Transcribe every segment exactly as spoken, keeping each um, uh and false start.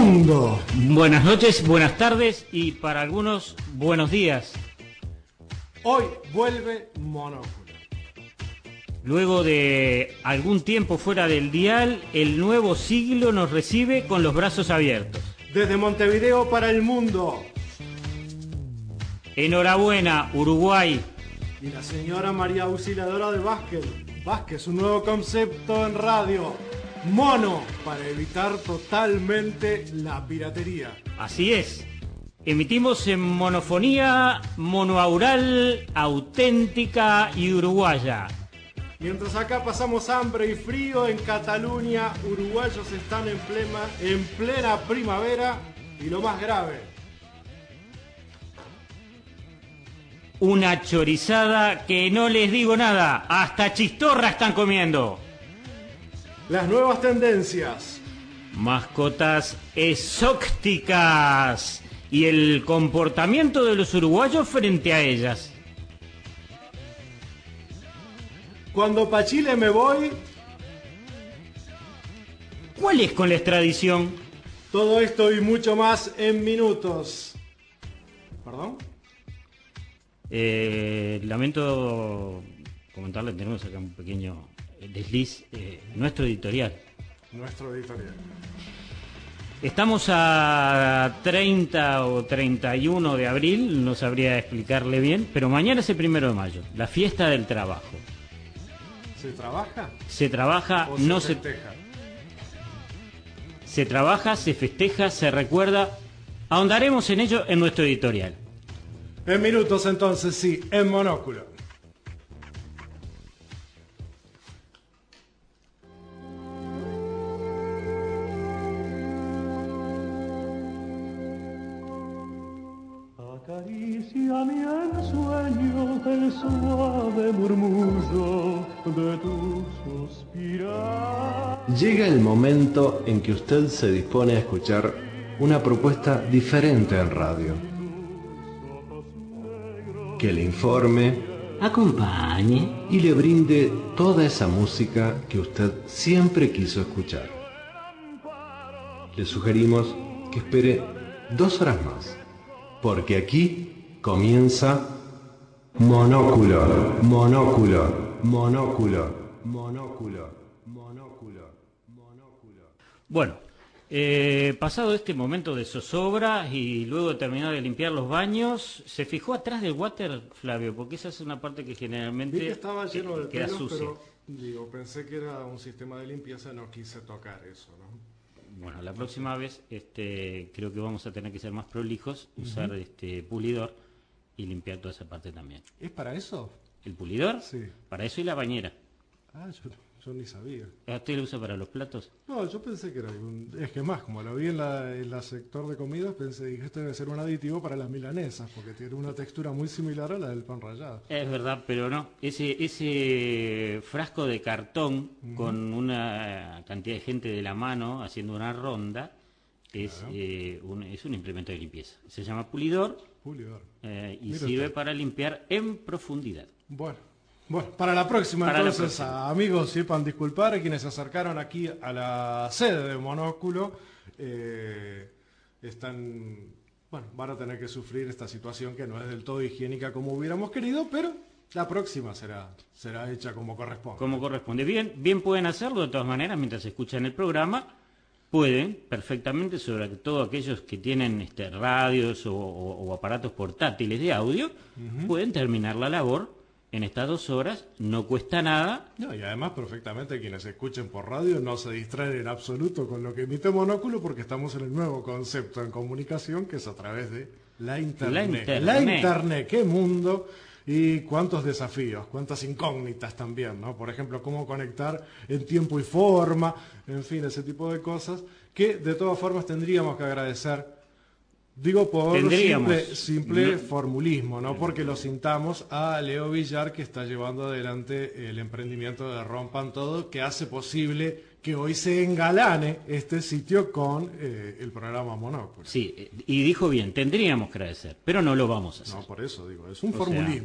mundo. Buenas noches, buenas tardes y para algunos buenos días. Hoy vuelve Monóculo. Luego de algún tiempo fuera del dial, el nuevo siglo nos recibe con los brazos abiertos. Desde Montevideo para el mundo. Enhorabuena, Uruguay. Y la señora María Auxiliadora de Vázquez. Vázquez, un nuevo concepto en radio. Mono, para evitar totalmente la piratería. Así es. Emitimos en monofonía monoaural, auténtica y uruguaya. Mientras acá pasamos hambre y frío, en Cataluña, uruguayos están en plena, en plena primavera y lo más grave. Una chorizada que no les digo nada, hasta chistorra están comiendo. Las nuevas tendencias. Mascotas exóticas y el comportamiento de los uruguayos frente a ellas. Cuando pa' Chile me voy. ¿Cuál es con la extradición? Todo esto y mucho más en minutos. ¿Perdón? Eh, lamento comentarle, tenemos acá un pequeño desliz, eh, nuestro editorial. Nuestro editorial. Estamos a treinta o treinta y uno de abril, no sabría explicarle bien, pero mañana es el primero de mayo, la fiesta del trabajo. ¿Se trabaja? Se trabaja, ¿O no se se... festeja? Se trabaja, se festeja, se recuerda. Ahondaremos en ello en nuestro editorial. En minutos entonces, sí, en Monóculo. Acaríciame en sueño el suave murmullo de tu suspirar. Llega el momento en que usted se dispone a escuchar una propuesta diferente en radio. Que le informe, acompañe y le brinde toda esa música que usted siempre quiso escuchar. Le sugerimos que espere dos horas más, porque aquí comienza Monóculo, Monóculo, Monóculo, Monóculo, Monóculo, Monóculo. Bueno, eh, pasado este momento de zozobra y luego de terminar de limpiar los baños, ¿se fijó atrás del water, Flavio? Porque esa es una parte que generalmente Vi que estaba lleno de queda pelos, sucia. pero digo, pensé que era un sistema de limpieza, no quise tocar eso, ¿no? Bueno, la próxima vez este, creo que vamos a tener que ser más prolijos, usar uh-huh. este pulidor y limpiar toda esa parte también. ¿Es para eso? ¿El pulidor? Sí. Para eso y la bañera. Ah, yo, yo ni sabía. ¿A usted lo usa para los platos? No, yo pensé que era un... Es que más, como lo vi en la, en la sector de comidas, pensé, dije, esto debe ser un aditivo para las milanesas, porque tiene una textura muy similar a la del pan rallado. Es verdad, pero no. Ese, ese frasco de cartón uh-huh. con una cantidad de gente de la mano haciendo una ronda es, claro. eh, un, es un implemento de limpieza. Se llama pulidor, pulidor. Eh, y Mira sirve usted. para limpiar en profundidad. Bueno. Bueno, para la próxima, para entonces, la próxima. Amigos, sepan disculpar a quienes se acercaron aquí a la sede de Monóculo. Eh, están, bueno, van a tener que sufrir esta situación que no es del todo higiénica como hubiéramos querido, pero la próxima será, será hecha como corresponde. Como corresponde. Bien, bien pueden hacerlo de todas maneras mientras escuchan el programa. Pueden perfectamente, sobre todo aquellos que tienen este, radios o, o, o aparatos portátiles de audio, uh-huh. pueden terminar la labor. En estas dos horas no cuesta nada. No, y además perfectamente quienes escuchen por radio no se distraen en absoluto con lo que emite Monóculo, porque estamos en el nuevo concepto en comunicación que es a través de la internet. La internet. La internet, qué mundo y cuántos desafíos, cuántas incógnitas también, ¿no? Por ejemplo, cómo conectar en tiempo y forma, en fin, ese tipo de cosas que de todas formas tendríamos que agradecer. Digo por simple, simple no. formulismo, no porque lo sintamos a Leo Villar, que está llevando adelante el emprendimiento de Rompan Todo, que hace posible que hoy se engalane este sitio con eh, el programa Monóculo. Sí, y dijo bien, tendríamos que agradecer, pero no lo vamos a hacer. No, por eso digo, es un o formulismo. Sea,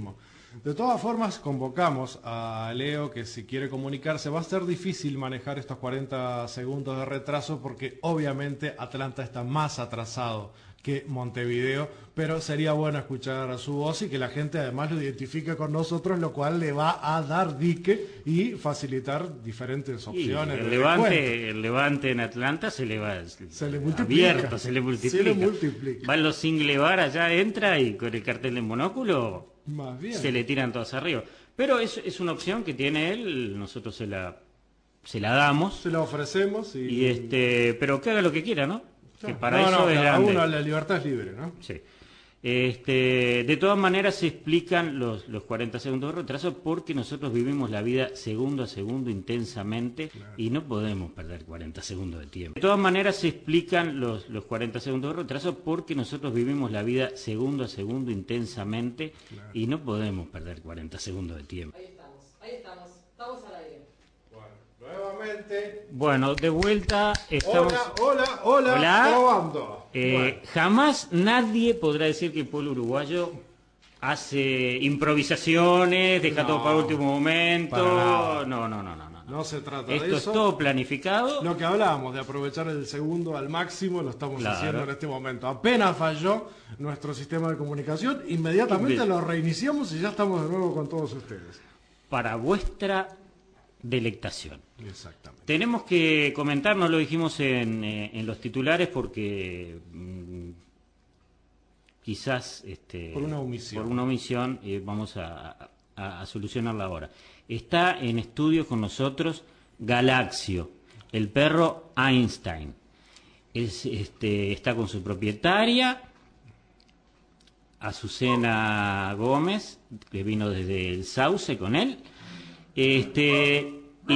De todas formas, convocamos a Leo que si quiere comunicarse, va a ser difícil manejar estos cuarenta segundos de retraso porque obviamente Atlanta está más atrasado que Montevideo, pero sería bueno escuchar su voz y que la gente además lo identifique con nosotros, lo cual le va a dar dique y facilitar diferentes opciones. Y el, de levante, el Levante en Atlanta se le va se le multiplica. abierto, se le multiplica. Se le multiplica. Van los single bar allá, entra y con el cartel de monóculo Más bien. se le tiran todos arriba. Pero es, es una opción que tiene él, nosotros se la, se la damos. Se la ofrecemos y... Y este, pero que haga lo que quiera, ¿no? Que para no, eso no, es cada grande. uno, la libertad es libre, ¿no? Sí. Este, de todas maneras se explican los, los cuarenta segundos de retraso porque nosotros vivimos la vida segundo a segundo intensamente, claro, y no podemos perder cuarenta segundos de tiempo. De todas maneras se explican los, los cuarenta segundos de retraso porque nosotros vivimos la vida segundo a segundo intensamente, claro, y no podemos perder cuarenta segundos de tiempo. Ahí estamos, ahí estamos, estamos al aire. Nuevamente. Bueno, de vuelta estamos... Hola, hola, hola, Hola. probando. Eh, Bueno. Jamás nadie podrá decir que el pueblo uruguayo hace improvisaciones, deja No, todo para último momento. para nada. No, no, no, no, no. No se trata Esto de es eso. todo planificado. Lo que hablábamos de aprovechar el segundo al máximo lo estamos Claro. haciendo en este momento. Apenas falló nuestro sistema de comunicación, inmediatamente Inve- lo reiniciamos y ya estamos de nuevo con todos ustedes. Para vuestra delectación. Exactamente. Tenemos que comentar, no lo dijimos en, eh, en los titulares porque mm, quizás este, Por una omisión. por una omisión, eh, vamos a, a, a solucionarla ahora. Está en estudio con nosotros Galaxio, el perro Einstein. Es, este, está con su propietaria, Azucena Gómez, que vino desde el Sauce con él. Este,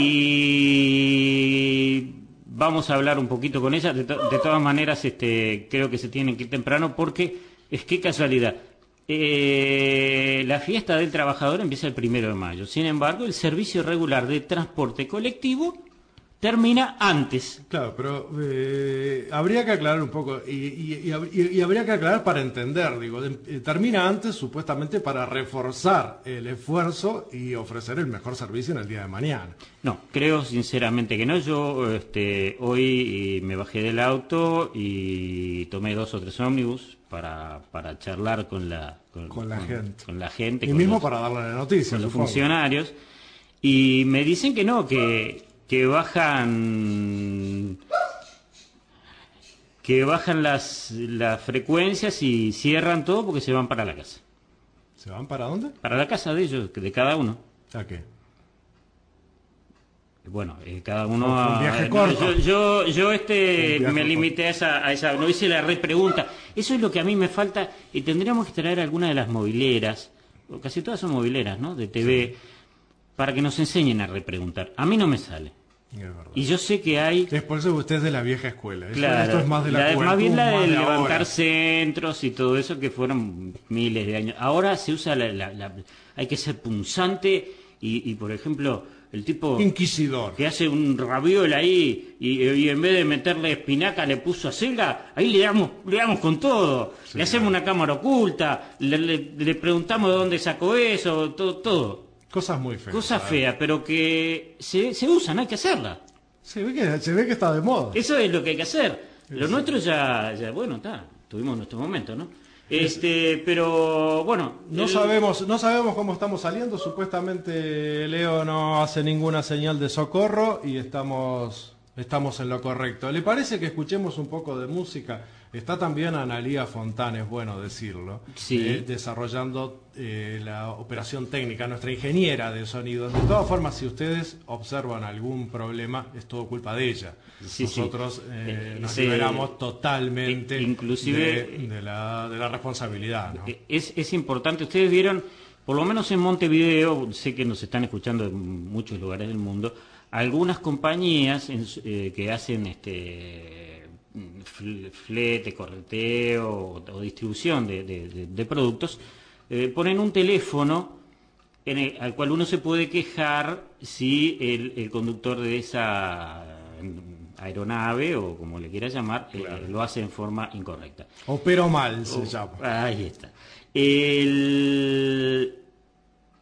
y vamos a hablar un poquito con ella. De, to- de todas maneras, este, creo que se tienen que ir temprano porque es que casualidad. Eh, la fiesta del trabajador empieza el primero de mayo. Sin embargo, el servicio regular de transporte colectivo termina antes. Claro, pero eh, habría que aclarar un poco, y, y- y hab- y- y habría que aclarar para entender, digo, de- eh, termina antes supuestamente para reforzar el esfuerzo y ofrecer el mejor servicio en el día de mañana. No, creo sinceramente que no. Yo este, hoy eh, me bajé del auto y tomé dos o tres ómnibus para, para charlar con la, Con la gente. con la gente, Y con mismo los, para darle la noticia, con los supongo. funcionarios, y me dicen que no, que, que bajan que bajan las, las frecuencias y cierran todo porque se van para la casa. ¿Se van para dónde? Para la casa de ellos, de cada uno. ¿A qué? Bueno, eh, cada uno... Fue un a- viaje eh, corto. Yo, yo, yo, este, Un viaje me limité a esa, a esa... No hice la repregunta. Eso es lo que a mí me falta. Y tendríamos que traer alguna de las mobileras, o casi todas son mobileras, ¿no? De T V, para que nos enseñen a repreguntar. A mí no me sale. Es verdad. Y yo sé que hay... Es por eso que usted es de la vieja escuela. Eso- Claro, esto es más de la, la de- juventud, más bien la de más de levantar ahora. centros y todo eso que fueron miles de años. Ahora se usa la, la- la- hay que ser punzante y, y, por ejemplo, el tipo Inquisidor. que hace un raviol ahí y, y en vez de meterle espinaca le puso acelga, ahí le damos, le damos con todo. Sí, le hacemos una cámara oculta, le, le- le preguntamos de dónde sacó eso, todo, todo. Cosas muy feas. Cosas ¿sabes? feas, pero que se, se usan, hay que hacerlas. Se ve que, se ve que está de moda. Eso es lo que hay que hacer. Lo nuestro ya, ya bueno, está, tuvimos nuestro momento, ¿no? Este, pero bueno, No el- sabemos, no sabemos cómo estamos saliendo. Supuestamente Leo no hace ninguna señal de socorro y estamos, estamos en lo correcto. ¿Le parece que escuchemos un poco de música? Está también Analía Fontán, es bueno decirlo, Sí. eh, desarrollando eh, la operación técnica, nuestra ingeniera de sonido. De todas formas, si ustedes observan algún problema, es todo culpa de ella. Sí, sí. Nosotros eh, Eh, nos sí. liberamos totalmente Eh, inclusive- de, de la, de la responsabilidad, ¿no? es, es importante. Ustedes vieron, por lo menos en Montevideo, sé que nos están escuchando en muchos lugares del mundo, algunas compañías en su- eh, que hacen este fl- flete, correteo o, o distribución de, de- de- de productos, eh, ponen un teléfono en el- al cual uno se puede quejar si el, el conductor de esa mm, aeronave o como le quiera llamar eh, lo hace en forma incorrecta. Opero mal se Oh, llama. Ahí está. El-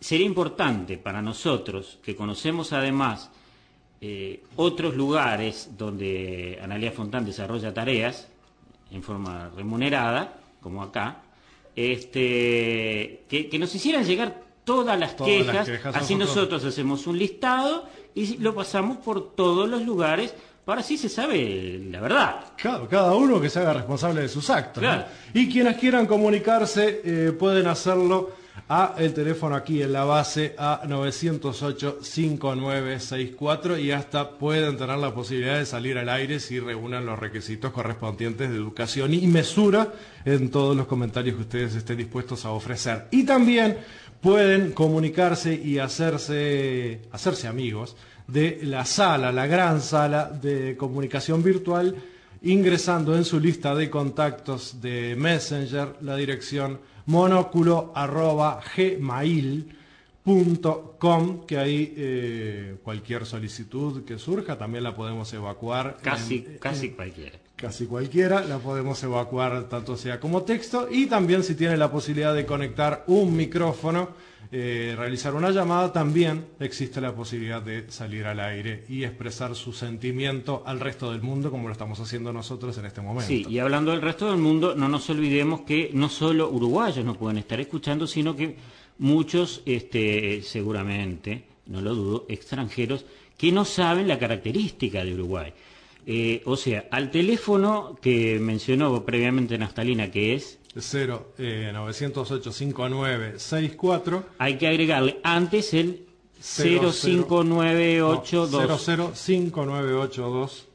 sería importante para nosotros, que conocemos además eh, otros lugares donde Analía Fontán desarrolla tareas en forma remunerada, como acá, este, que, que nos hicieran llegar todas las Todas quejas, las quejas, así nosotros- nosotros hacemos un listado y lo pasamos por todos los lugares, para así se sabe la verdad. Claro, cada uno que se haga responsable de sus actos, ¿no? Claro. Y quienes quieran comunicarse eh, pueden hacerlo a el teléfono aquí en la base a nueve cero ocho, cinco nueve seis cuatro y hasta pueden tener la posibilidad de salir al aire si reúnan los requisitos correspondientes de educación y mesura en todos los comentarios que ustedes estén dispuestos a ofrecer. Y también pueden comunicarse y hacerse, hacerse amigos de la sala, la gran sala de comunicación virtual, ingresando en su lista de contactos de Messenger la dirección monóculo arroba gmail punto com, que ahí eh, cualquier solicitud que surja también la podemos evacuar. Casi, en- casi en- cualquiera. Casi cualquiera la podemos evacuar, tanto sea como texto, y también si tiene la posibilidad de conectar un micrófono, eh, realizar una llamada, también existe la posibilidad de salir al aire y expresar su sentimiento al resto del mundo, como lo estamos haciendo nosotros en este momento. Sí, y hablando del resto del mundo, no nos olvidemos que no solo uruguayos nos pueden estar escuchando, sino que muchos, este, seguramente, no lo dudo, extranjeros que no saben la característica de Uruguay. Eh, o sea, al teléfono que mencionó previamente Naftalina, que es, cero nueve cero ocho, cinco nueve seis cuatro hay que agregarle antes el Cero, cero cinco nueve ocho dos. cero cero cinco nueve ocho dos.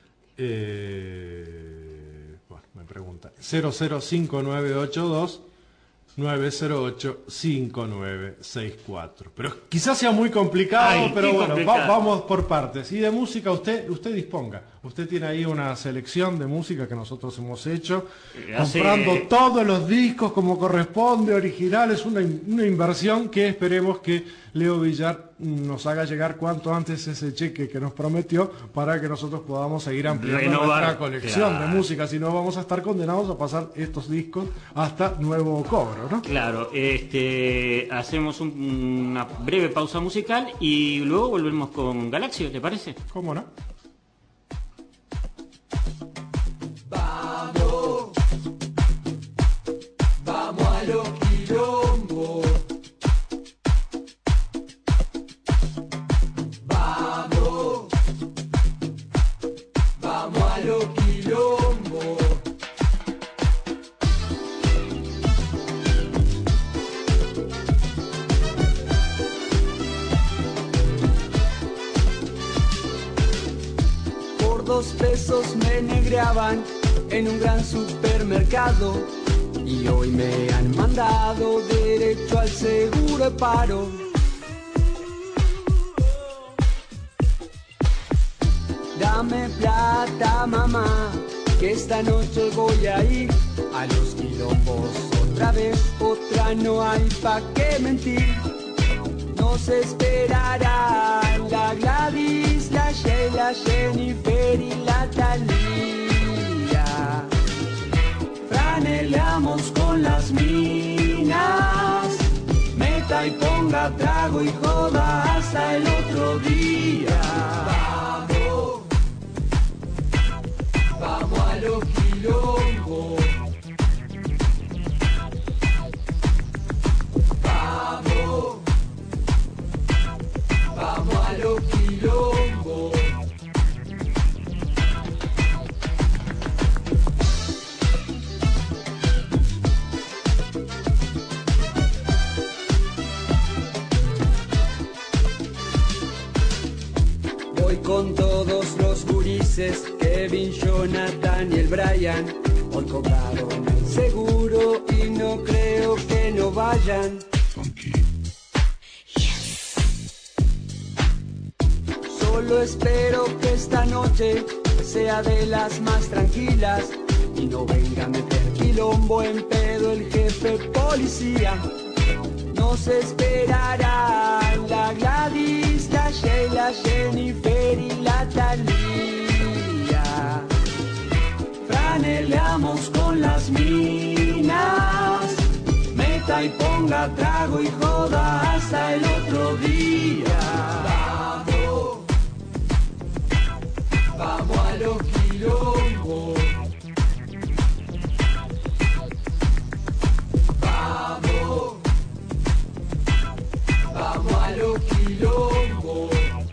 Eh, bueno, me pregunta. cero cero cinco nueve ocho dos nueve cero ocho cinco nueve seis cuatro. Pero quizás sea muy complicado, Ay, pero qué bueno, va- complicado. vamos por partes. Y de música usted usted disponga. Usted tiene ahí una selección de música que nosotros hemos hecho, Hace- comprando todos los discos como corresponde, originales, una, in- una inversión que esperemos que Leo Villar nos haga llegar cuanto antes ese cheque que nos prometió para que nosotros podamos seguir ampliando Renovar, nuestra colección claro. de música, si no vamos a estar condenados a pasar estos discos hasta nuevo cobro, ¿no? Claro, este, hacemos un- una breve pausa musical y luego volvemos con Galaxio, ¿te parece? ¿Cómo no? Vamos a los quilombos. Vamos, vamos a los quilombos. Por dos pesos me negreaban en un gran supermercado y hoy me han mandado derecho al seguro de paro. Dame plata, mamá, que esta noche voy a ir a los quilombos otra vez, otra no hay pa' qué mentir. Nos esperarán la Gladys, la Sheila, Jennifer y la Thalía. Franeleamos con las minas, meta y ponga trago y joda hasta el otro día. Vamos, vamos a los quilombos. Vamos, vamos a los quilombos. Voy con todos los gurises, Kevin, Jonathan y el Brian. Hoy cobraron el seguro y no creo que no vayan. Solo espero que esta noche sea de las más tranquilas y no venga a meter quilombo en pedo el jefe policía. Nos esperarán la Gladys, la Sheila, Jennifer y la Thalía. Franeleamos con las minas, meta fiesta y ponga trago y joda hasta el otro día. Vamos, vamos a los quilombos. Vamos, vamos a los quilombos.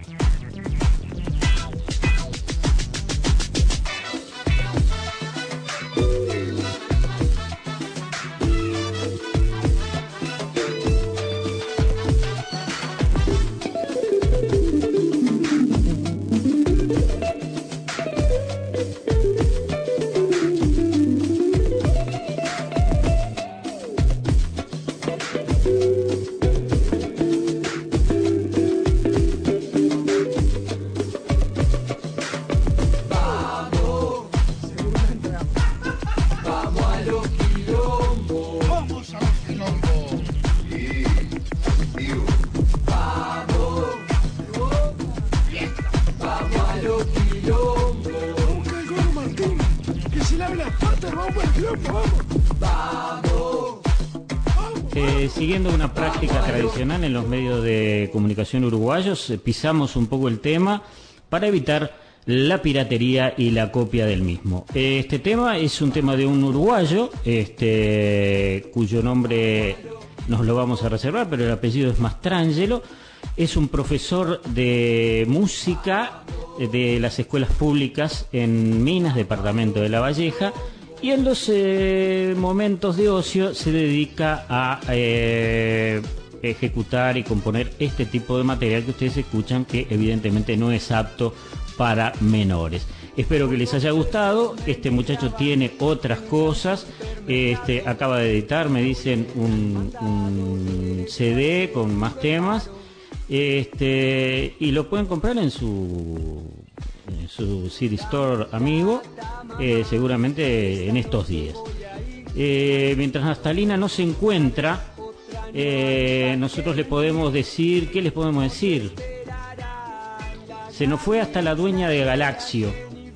Eh, siguiendo una práctica tradicional en los medios de comunicación uruguayos, eh, pisamos un poco el tema para evitar la piratería y la copia del mismo. Eh, este tema es un tema de un uruguayo, este, cuyo nombre nos lo vamos a reservar, pero el apellido es Mastrangelo. Es un profesor de música de las escuelas públicas en Minas, departamento de La Valleja, y en los eh, momentos de ocio se dedica a eh, ejecutar y componer este tipo de material que ustedes escuchan, que evidentemente no es apto para menores. Espero que les haya gustado. Este muchacho tiene otras cosas. Este acaba de editar, me dicen, un, un C D con más temas. Este y lo pueden comprar en su en su C D Store amigo, eh, seguramente en estos días. Eh, mientras Nastalina no se encuentra, eh, nosotros le podemos decir, ¿qué les podemos decir? Se nos fue hasta la dueña de Galaxio.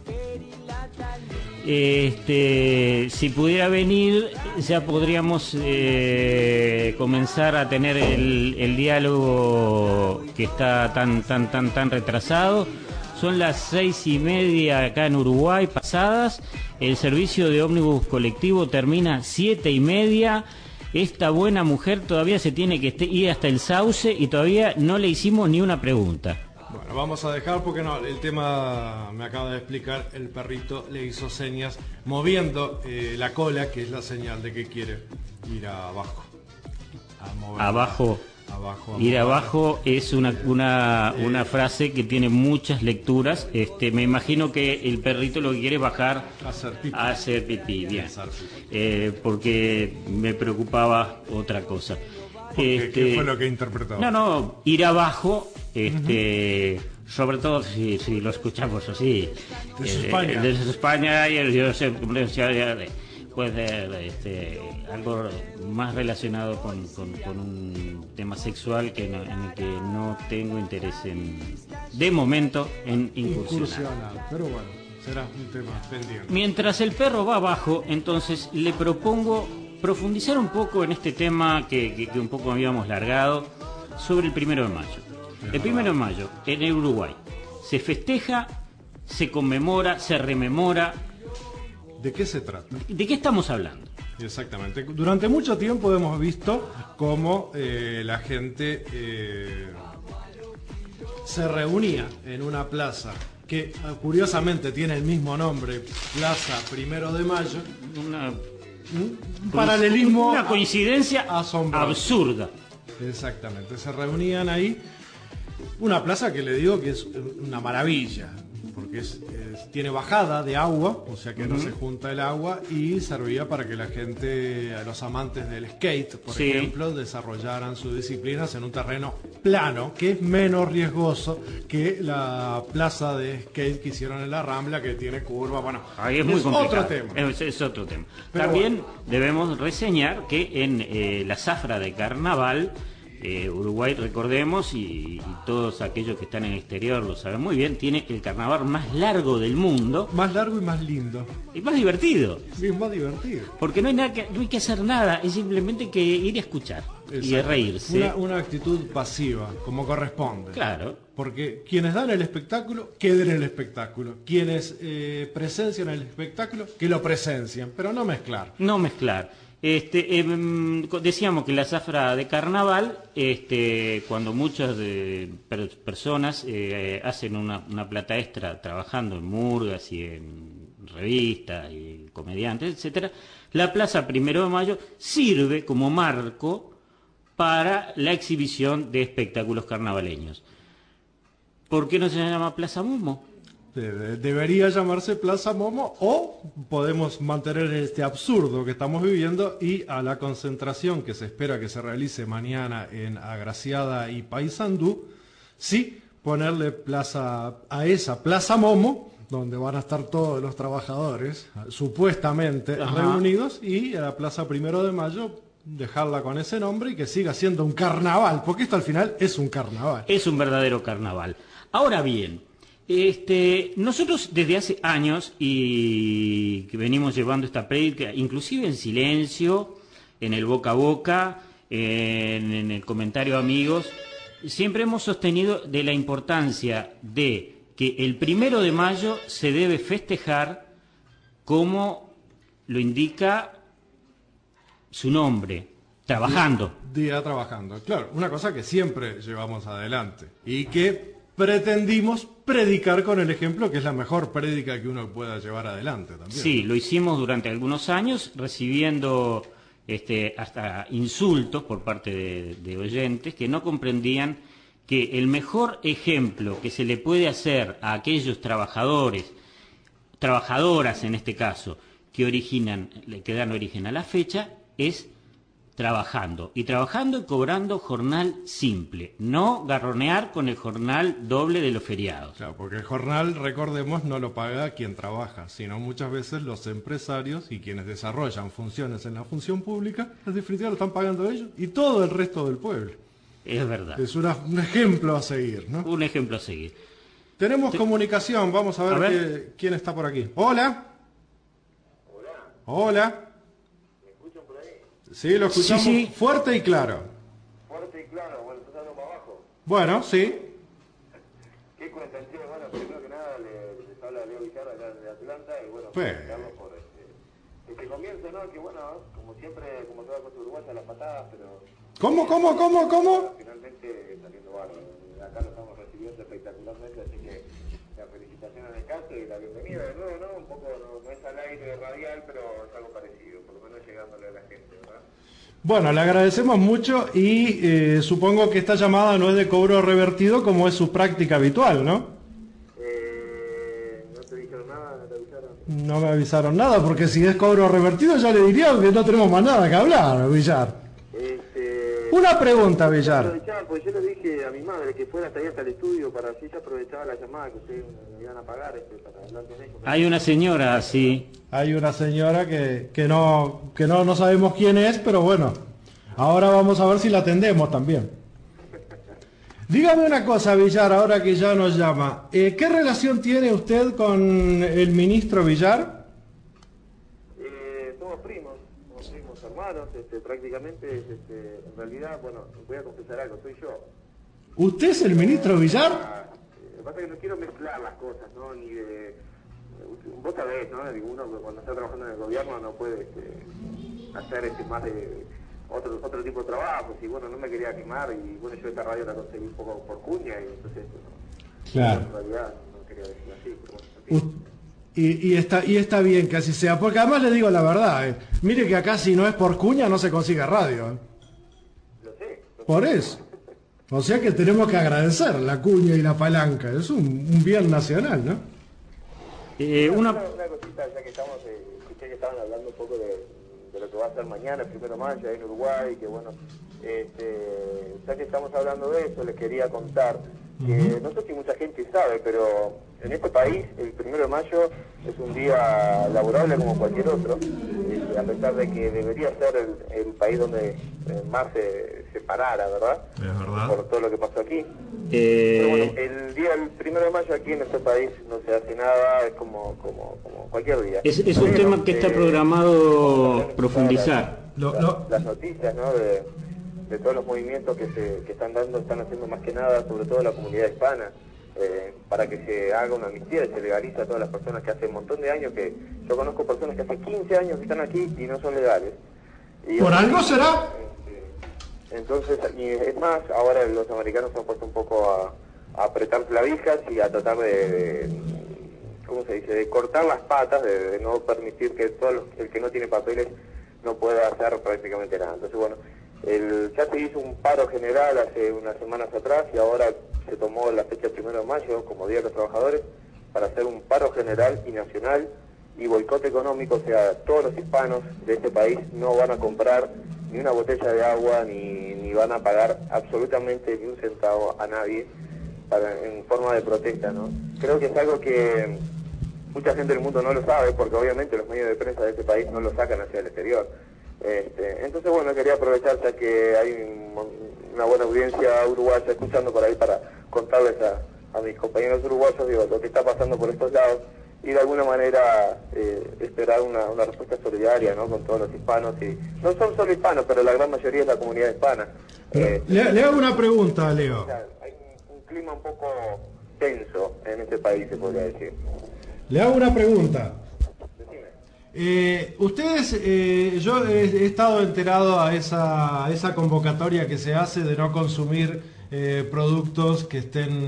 Este, si pudiera venir, ya podríamos eh, comenzar a tener el, el diálogo que está tan tan tan tan retrasado. Son las seis y media acá en Uruguay pasadas. El servicio de ómnibus colectivo termina siete y media. Esta buena mujer todavía se tiene que ir hasta el Sauce y todavía no le hicimos ni una pregunta. Bueno, vamos a dejar porque no, el tema me acaba de explicar, el perrito le hizo señas moviendo eh, la cola, que es la señal de que quiere ir abajo. A mover abajo. La, abajo a ir mover. abajo es una una, eh, una frase que tiene muchas lecturas. Este, me imagino que el perrito lo que quiere es bajar a hacer pipí. A hacer pipí, bien. Eh, porque me preocupaba otra cosa. Este, ¿qué fue lo que interpretaba? No, no, ir abajo, este, uh-huh. sobre todo si, si lo escuchamos así. Desde eh, España. Desde España, y yo sé, puede ser este, algo más relacionado con, con, con un tema sexual que no, en el que no tengo interés en, de momento, en incursionar. Incursionar, pero bueno, será un tema pendiente. Mientras el perro va abajo, entonces le propongo profundizar un poco en este tema que, que, que un poco habíamos largado sobre el primero de mayo. El primero de mayo, en el Uruguay, se festeja, se conmemora, se rememora. ¿De qué se trata? ¿De qué estamos hablando? Exactamente. Durante mucho tiempo hemos visto cómo eh, la gente eh, se reunía en una plaza que curiosamente tiene el mismo nombre, Plaza Primero de Mayo. Una... Un paralelismo, una coincidencia asombrosa. Absurda. Exactamente, se reunían ahí. Una plaza que le digo que es una maravilla, porque es, es, tiene bajada de agua, o sea que uh-huh. no se junta el agua, y servía para que la gente, los amantes del skate, por sí. ejemplo, desarrollaran sus disciplinas en un terreno plano, que es menos riesgoso que la plaza de skate que hicieron en la Rambla, que tiene curva. Bueno, ahí es, es muy complicado. Otro tema. Es, es otro tema. Pero También bueno. debemos reseñar que en eh, la zafra de Carnaval Eh, Uruguay, recordemos, y, y todos aquellos que están en el exterior lo saben muy bien, tiene el carnaval más largo del mundo. Más largo y más lindo. Y más divertido. Y más divertido. Porque no hay, nada que, no hay que hacer nada, es simplemente que ir a escuchar. Exacto. Y a reírse. Una, una actitud pasiva, como corresponde. Claro. Porque quienes dan el espectáculo, queden en el espectáculo. Quienes eh, presencian el espectáculo, que lo presencian, pero no mezclar. No mezclar. Este, eh, decíamos que la zafra de carnaval, este, cuando muchas de, per, personas eh, hacen una, una plata extra trabajando en murgas y en revistas y comediantes, etcétera, la Plaza Primero de Mayo sirve como marco para la exhibición de espectáculos carnavaleños. ¿Por qué no se llama Plaza Momo? Debería llamarse Plaza Momo, o podemos mantener este absurdo que estamos viviendo y a la concentración que se espera que se realice mañana en Agraciada y Paysandú, sí ponerle plaza a esa Plaza Momo, donde van a estar todos los trabajadores supuestamente Ajá. reunidos, y a la Plaza Primero de Mayo dejarla con ese nombre y que siga siendo un carnaval, porque esto al final es un carnaval. Es un verdadero carnaval. Ahora bien, Este, nosotros desde hace años y que venimos llevando esta prédica, inclusive en silencio, en el boca a boca, en, en el comentario a amigos, siempre hemos sostenido de la importancia de que el primero de mayo se debe festejar como lo indica su nombre, trabajando. Día, día trabajando, claro, una cosa que siempre llevamos adelante y que pretendimos predicar con el ejemplo, que es la mejor prédica que uno pueda llevar adelante también. Sí, lo hicimos durante algunos años, recibiendo este, hasta insultos por parte de, de oyentes que no comprendían que el mejor ejemplo que se le puede hacer a aquellos trabajadores, trabajadoras en este caso, que originan, que dan origen a la fecha, es trabajando, y trabajando y cobrando jornal simple, no garronear con el jornal doble de los feriados. Claro, porque el jornal, recordemos, no lo paga quien trabaja, sino muchas veces los empresarios y quienes desarrollan funciones en la función pública, en definitiva lo están pagando ellos y todo el resto del pueblo. Es verdad. Es una, un ejemplo a seguir, ¿no? Un ejemplo a seguir. Tenemos Te... comunicación, vamos a ver, a ver. Qué, quién está por aquí. Hola. Hola. Hola. Sí, lo escuchamos sí, sí. fuerte y claro. Fuerte y claro, bueno, ¿estás hablando para abajo? Bueno, sí. ¿Qué cuentan? Bueno, primero que nada les, les habla Leo Villar acá de Atlanta y bueno, Pues. felicitarlos por este, este comienzo, ¿no? Que bueno, como siempre, como toda cosa uruguaya, las patadas, pero... ¿Cómo, cómo, cómo, cómo? Finalmente saliendo bárbaro. Acá lo estamos recibiendo espectacularmente, así que la felicitación en el caso y la bienvenida de nuevo, ¿no? Un poco, no, no es al aire radial, pero es algo parecido, por lo menos llegándole a la gente, ¿verdad? Bueno, le agradecemos mucho y eh, supongo que esta llamada no es de cobro revertido como es su práctica habitual, ¿no? Eh, ¿No te dijeron nada? ¿No te avisaron? No me avisaron nada, porque si es cobro revertido ya le diría que no tenemos más nada que hablar, Villar. Este, Una pregunta, Villar. Pues yo le dije a mi madre que fuera hasta ahí hasta el estudio para así se aprovechaba la llamada que ustedes me iban a pagar este, para hablar con ellos. Hay una señora, sí. Hay una señora que, que, no, que no, no sabemos quién es, pero bueno, ahora vamos a ver si la atendemos también. Dígame una cosa, Villar, ahora que ya nos llama. Eh, ¿Qué relación tiene usted con el ministro Villar? Eh, somos primos, somos primos hermanos, este, prácticamente, este, en realidad, bueno, voy a confesar algo, soy yo. ¿Usted es el ministro Villar? Ah, lo que pasa es que no quiero mezclar las cosas, ¿no? Ni de... Vos sabés, ¿no? Digo, uno cuando está trabajando en el gobierno no puede este, hacer este, más de otro otro tipo de trabajos y bueno, no me quería quemar y bueno, yo esta radio la conseguí un poco por cuña y entonces no, claro. En realidad no quería decir así, pero bueno, y, y, está, y está bien que así sea, porque además le digo la verdad, eh. mire que acá si no es por cuña no se consigue radio. Eh. Lo sé. Lo por sé. eso. O sea que tenemos que agradecer la cuña y la palanca, es un, un bien nacional, ¿no? Eh, una... Una, una cosita, ya que estamos, eh, escuché que estaban hablando un poco de, de lo que va a ser mañana, el primero de mayo, ahí en Uruguay, que bueno, este, ya que estamos hablando de eso, les quería contar que uh-huh. no sé si mucha gente sabe, pero en este país el primero de mayo es un día laborable como cualquier otro, este, a pesar de que debería ser el, el país donde eh, más se, se parara, ¿verdad? Es verdad. Por todo lo que pasó aquí. Eh, Pero bueno, el día el primero de mayo aquí en nuestro país no se hace nada, es como, como, como cualquier día. es, es un Pero, tema que está eh, programado profundizar. Lo- las, lo- las noticias, ¿no? De, de todos los movimientos que se que están dando, están haciendo más que nada, sobre todo la comunidad hispana, eh, para que se haga una amnistía y se legalice a todas las personas que hace un montón de años que yo conozco personas que hace quince años que están aquí y no son legales. Y ¿Por otros- algo será? Entonces, y es más, ahora los americanos se han puesto un poco a, a apretar clavijas y a tratar de, de, ¿cómo se dice?, de cortar las patas, de, de no permitir que todo los- el que no tiene papeles no pueda hacer prácticamente nada. Entonces, bueno, el, ya se hizo un paro general hace unas semanas atrás y ahora se tomó la fecha primero de mayo como Día de los Trabajadores para hacer un paro general y nacional y boicot económico, o sea, todos los hispanos de este país no van a comprar ni una botella de agua ni, ni van a pagar absolutamente ni un centavo a nadie para, en forma de protesta, ¿no? Creo que es algo que mucha gente del mundo no lo sabe porque obviamente los medios de prensa de este país no lo sacan hacia el exterior. Este, entonces, bueno, quería aprovechar ya que hay un- una buena audiencia uruguaya escuchando por ahí para contarles a, a mis compañeros uruguayos, digo, lo que está pasando por estos lados y de alguna manera eh, esperar una, una respuesta solidaria, ¿no?, con todos los hispanos. Y no son solo hispanos, pero la gran mayoría es la comunidad hispana. Eh, Le, le hago una pregunta, Leo. o sea, hay un, un clima un poco tenso en este país, se podría decir. Le hago una pregunta. Decime. Eh, ustedes, eh, yo he, he estado enterado a esa, a esa convocatoria que se hace de no consumir eh, productos que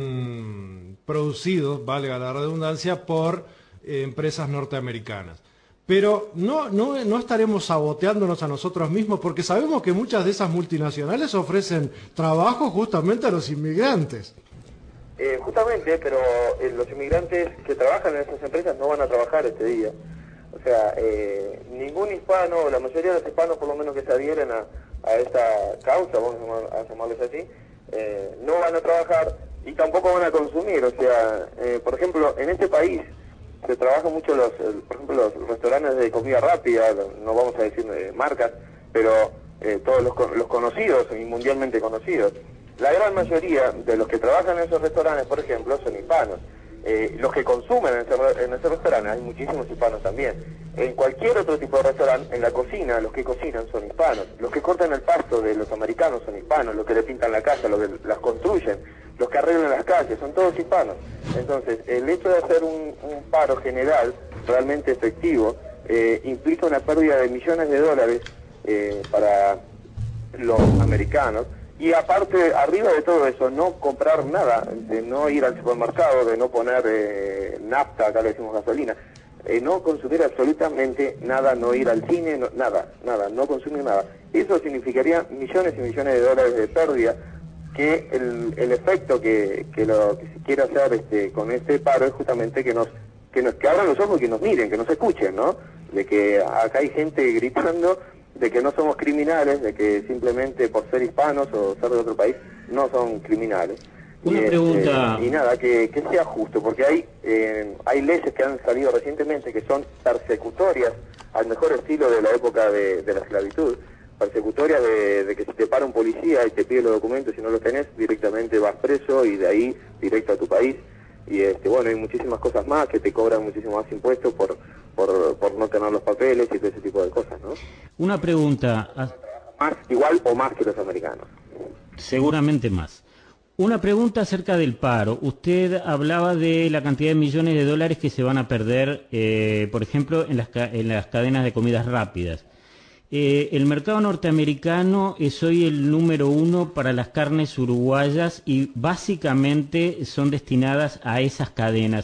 estén producidos, valga la redundancia, por eh, empresas norteamericanas. Pero no, no, no estaremos saboteándonos a nosotros mismos porque sabemos que muchas de esas multinacionales ofrecen trabajo justamente a los inmigrantes. Eh, justamente, pero eh, los inmigrantes que trabajan en esas empresas no van a trabajar este día. O sea, eh, ningún hispano, o la mayoría de los hispanos por lo menos que se adhieren a, a esta causa, vamos a, llamar- a llamarles así, eh, no van a trabajar y tampoco van a consumir. O sea, eh, por ejemplo, en este país se trabaja mucho los, el- por ejemplo, los restaurantes de comida rápida, no vamos a decir eh, marcas, pero eh, todos los, con- los conocidos y mundialmente conocidos. La gran mayoría de los que trabajan en esos restaurantes, por ejemplo, son hispanos. Eh, los que consumen en ese, re- en ese restaurante, hay muchísimos hispanos también. En cualquier otro tipo de restaurante, en la cocina, los que cocinan son hispanos. Los que cortan el pasto de los americanos son hispanos. Los que le pintan la casa, los que las construyen, los que arreglan las calles, son todos hispanos. Entonces, el hecho de hacer un, un paro general realmente efectivo eh, implica una pérdida de millones de dólares eh, para los americanos. Y aparte, arriba de todo eso, no comprar nada, de no ir al supermercado, de no poner eh, nafta, acá le decimos gasolina, eh, no consumir absolutamente nada, no ir al cine, no- nada, nada, no consumir nada. Eso significaría millones y millones de dólares de pérdida, que el, el efecto que, que lo que se quiere hacer este, con este paro es justamente que nos, que nos que abran los ojos y que nos miren, que nos escuchen, ¿no? De que acá hay gente gritando de que no somos criminales, de que simplemente por ser hispanos o ser de otro país no son criminales. Una Y, este, pregunta. y nada, que, que sea justo, porque hay eh, hay leyes que han salido recientemente que son persecutorias al mejor estilo de la época de, de la esclavitud, persecutorias de, de que si te para un policía y te pide los documentos y no los tenés, directamente vas preso y de ahí directo a tu país. Y este bueno, hay muchísimas cosas más que te cobran muchísimo más impuestos por, por, por no tener los papeles y todo ese tipo de cosas, ¿no? Una pregunta, ah, Más, igual o más que los americanos. seguramente más. Una pregunta acerca del paro. Usted hablaba de la cantidad de millones de dólares que se van a perder, eh, por ejemplo, en las, ca- en las cadenas de comidas rápidas. Eh, el mercado norteamericano es hoy el número uno para las carnes uruguayas y básicamente son destinadas a esas cadenas.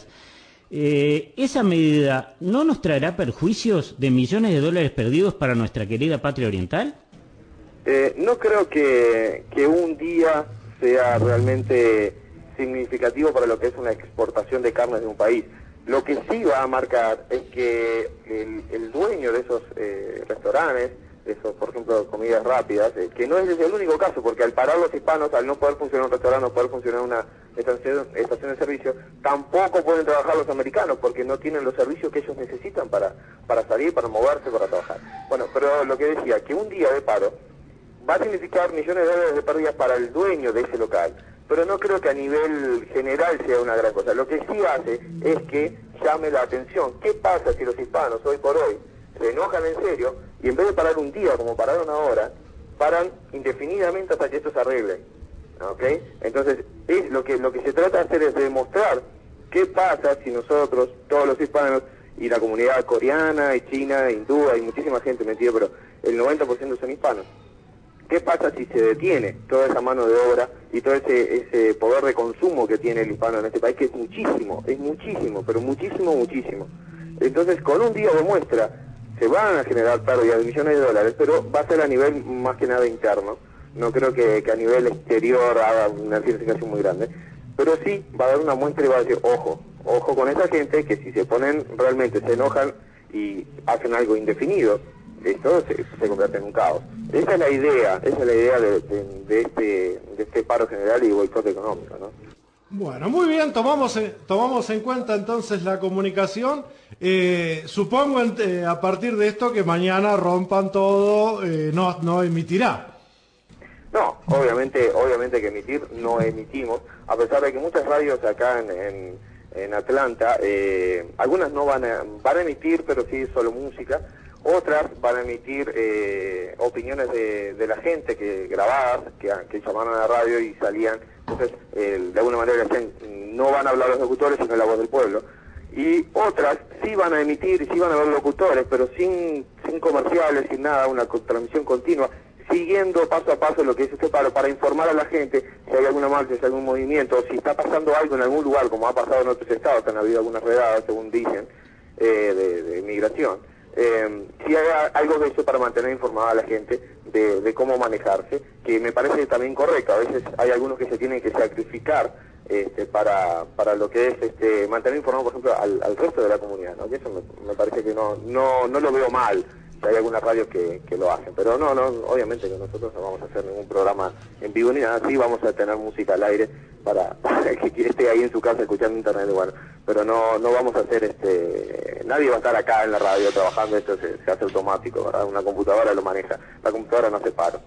Eh, ¿Esa medida no nos traerá perjuicios de millones de dólares perdidos para nuestra querida patria oriental? Eh, no creo que, que un día sea realmente significativo para lo que es una exportación de carnes de un país. Lo que sí va a marcar es que el, el dueño de esos eh, restaurantes, de esos, por ejemplo, comidas rápidas, eh, que no es el único caso, porque al parar los hispanos, al no poder funcionar un restaurante, no poder funcionar una estación, estación de servicio, tampoco pueden trabajar los americanos, porque no tienen los servicios que ellos necesitan para, para salir, para moverse, para trabajar. Bueno, pero lo que decía, que un día de paro va a significar millones de dólares de pérdidas para el dueño de ese local, pero no creo que a nivel general sea una gran cosa. Lo que sí hace es que llame la atención. ¿Qué pasa si los hispanos hoy por hoy se enojan en serio y en vez de parar un día como pararon ahora, paran indefinidamente hasta que esto se arregle? ¿Ok? Entonces, es lo que lo que se trata de hacer es demostrar qué pasa si nosotros, todos los hispanos, y la comunidad coreana y china, hindú, hay muchísima gente metida, pero el noventa por ciento son hispanos. ¿Qué pasa si se detiene toda esa mano de obra y todo ese, ese poder de consumo que tiene el hispano en este país, que es muchísimo, es muchísimo, pero muchísimo, muchísimo? Entonces, con un día de muestra, se van a generar pérdidas de millones de dólares, pero va a ser a nivel más que nada interno. No creo que, que a nivel exterior haga una diversificación muy grande, pero sí va a dar una muestra y va a decir, ojo, ojo con esa gente que si se ponen, realmente se enojan y hacen algo indefinido, esto se, se convierte en un caos. Esa es la idea, esa es la idea de, de, de este de este paro general y boicot económico, ¿no? Bueno, muy bien, tomamos en, tomamos en cuenta entonces la comunicación. Eh, supongo eh, a partir de esto que mañana rompan todo, eh, no, no emitirá. No, obviamente, obviamente que emitir no emitimos, a pesar de que muchas radios acá en, en, en Atlanta, eh, algunas no van a, van a emitir, pero sí solo música. Otras van a emitir eh, opiniones de, de la gente que grabadas, que, que llamaron a la radio y salían. Entonces, eh, de alguna manera decían, no van a hablar los locutores, sino la voz del pueblo. Y otras sí van a emitir, sí van a haber locutores, pero sin, sin comerciales, sin nada, una transmisión continua, siguiendo paso a paso lo que es este paro, para informar a la gente si hay alguna marcha, si hay algún movimiento, si está pasando algo en algún lugar, como ha pasado en otros estados, que han habido algunas redadas, según dicen, eh, de, de inmigración. Eh, si hay algo de eso para mantener informada a la gente de, de cómo manejarse, que me parece también correcto. A veces hay algunos que se tienen que sacrificar este, para para lo que es este, mantener informado, por ejemplo, al, al resto de la comunidad, ¿no? Que eso me, me parece que no no no lo veo mal. Si hay algunas radios que, que lo hacen, pero no, no, obviamente que nosotros no vamos a hacer ningún programa en vivo ni nada. Sí vamos a tener música al aire para, para que esté ahí en su casa escuchando internet, bueno, pero no no vamos a hacer este, nadie va a estar acá en la radio trabajando, esto se, se hace automático, ¿verdad? Una computadora lo maneja, la computadora no hace paro.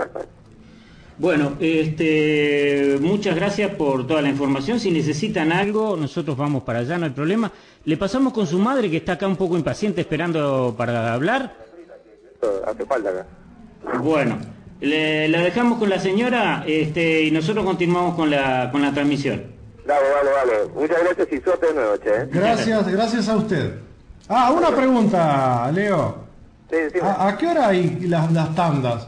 Bueno, este, muchas gracias por toda la información. Si necesitan algo, nosotros vamos para allá, no hay problema. Le pasamos con su madre, que está acá un poco impaciente esperando para hablar. Hace falta acá. Bueno, le, la dejamos con la señora este, y nosotros continuamos con la, con la transmisión. Dale, dale, dale. Muchas gracias y suerte de nuevo, che. Gracias, gracias a usted. Ah, una pregunta, Leo. Sí, sí. ¿A, a qué hora hay las, las tandas?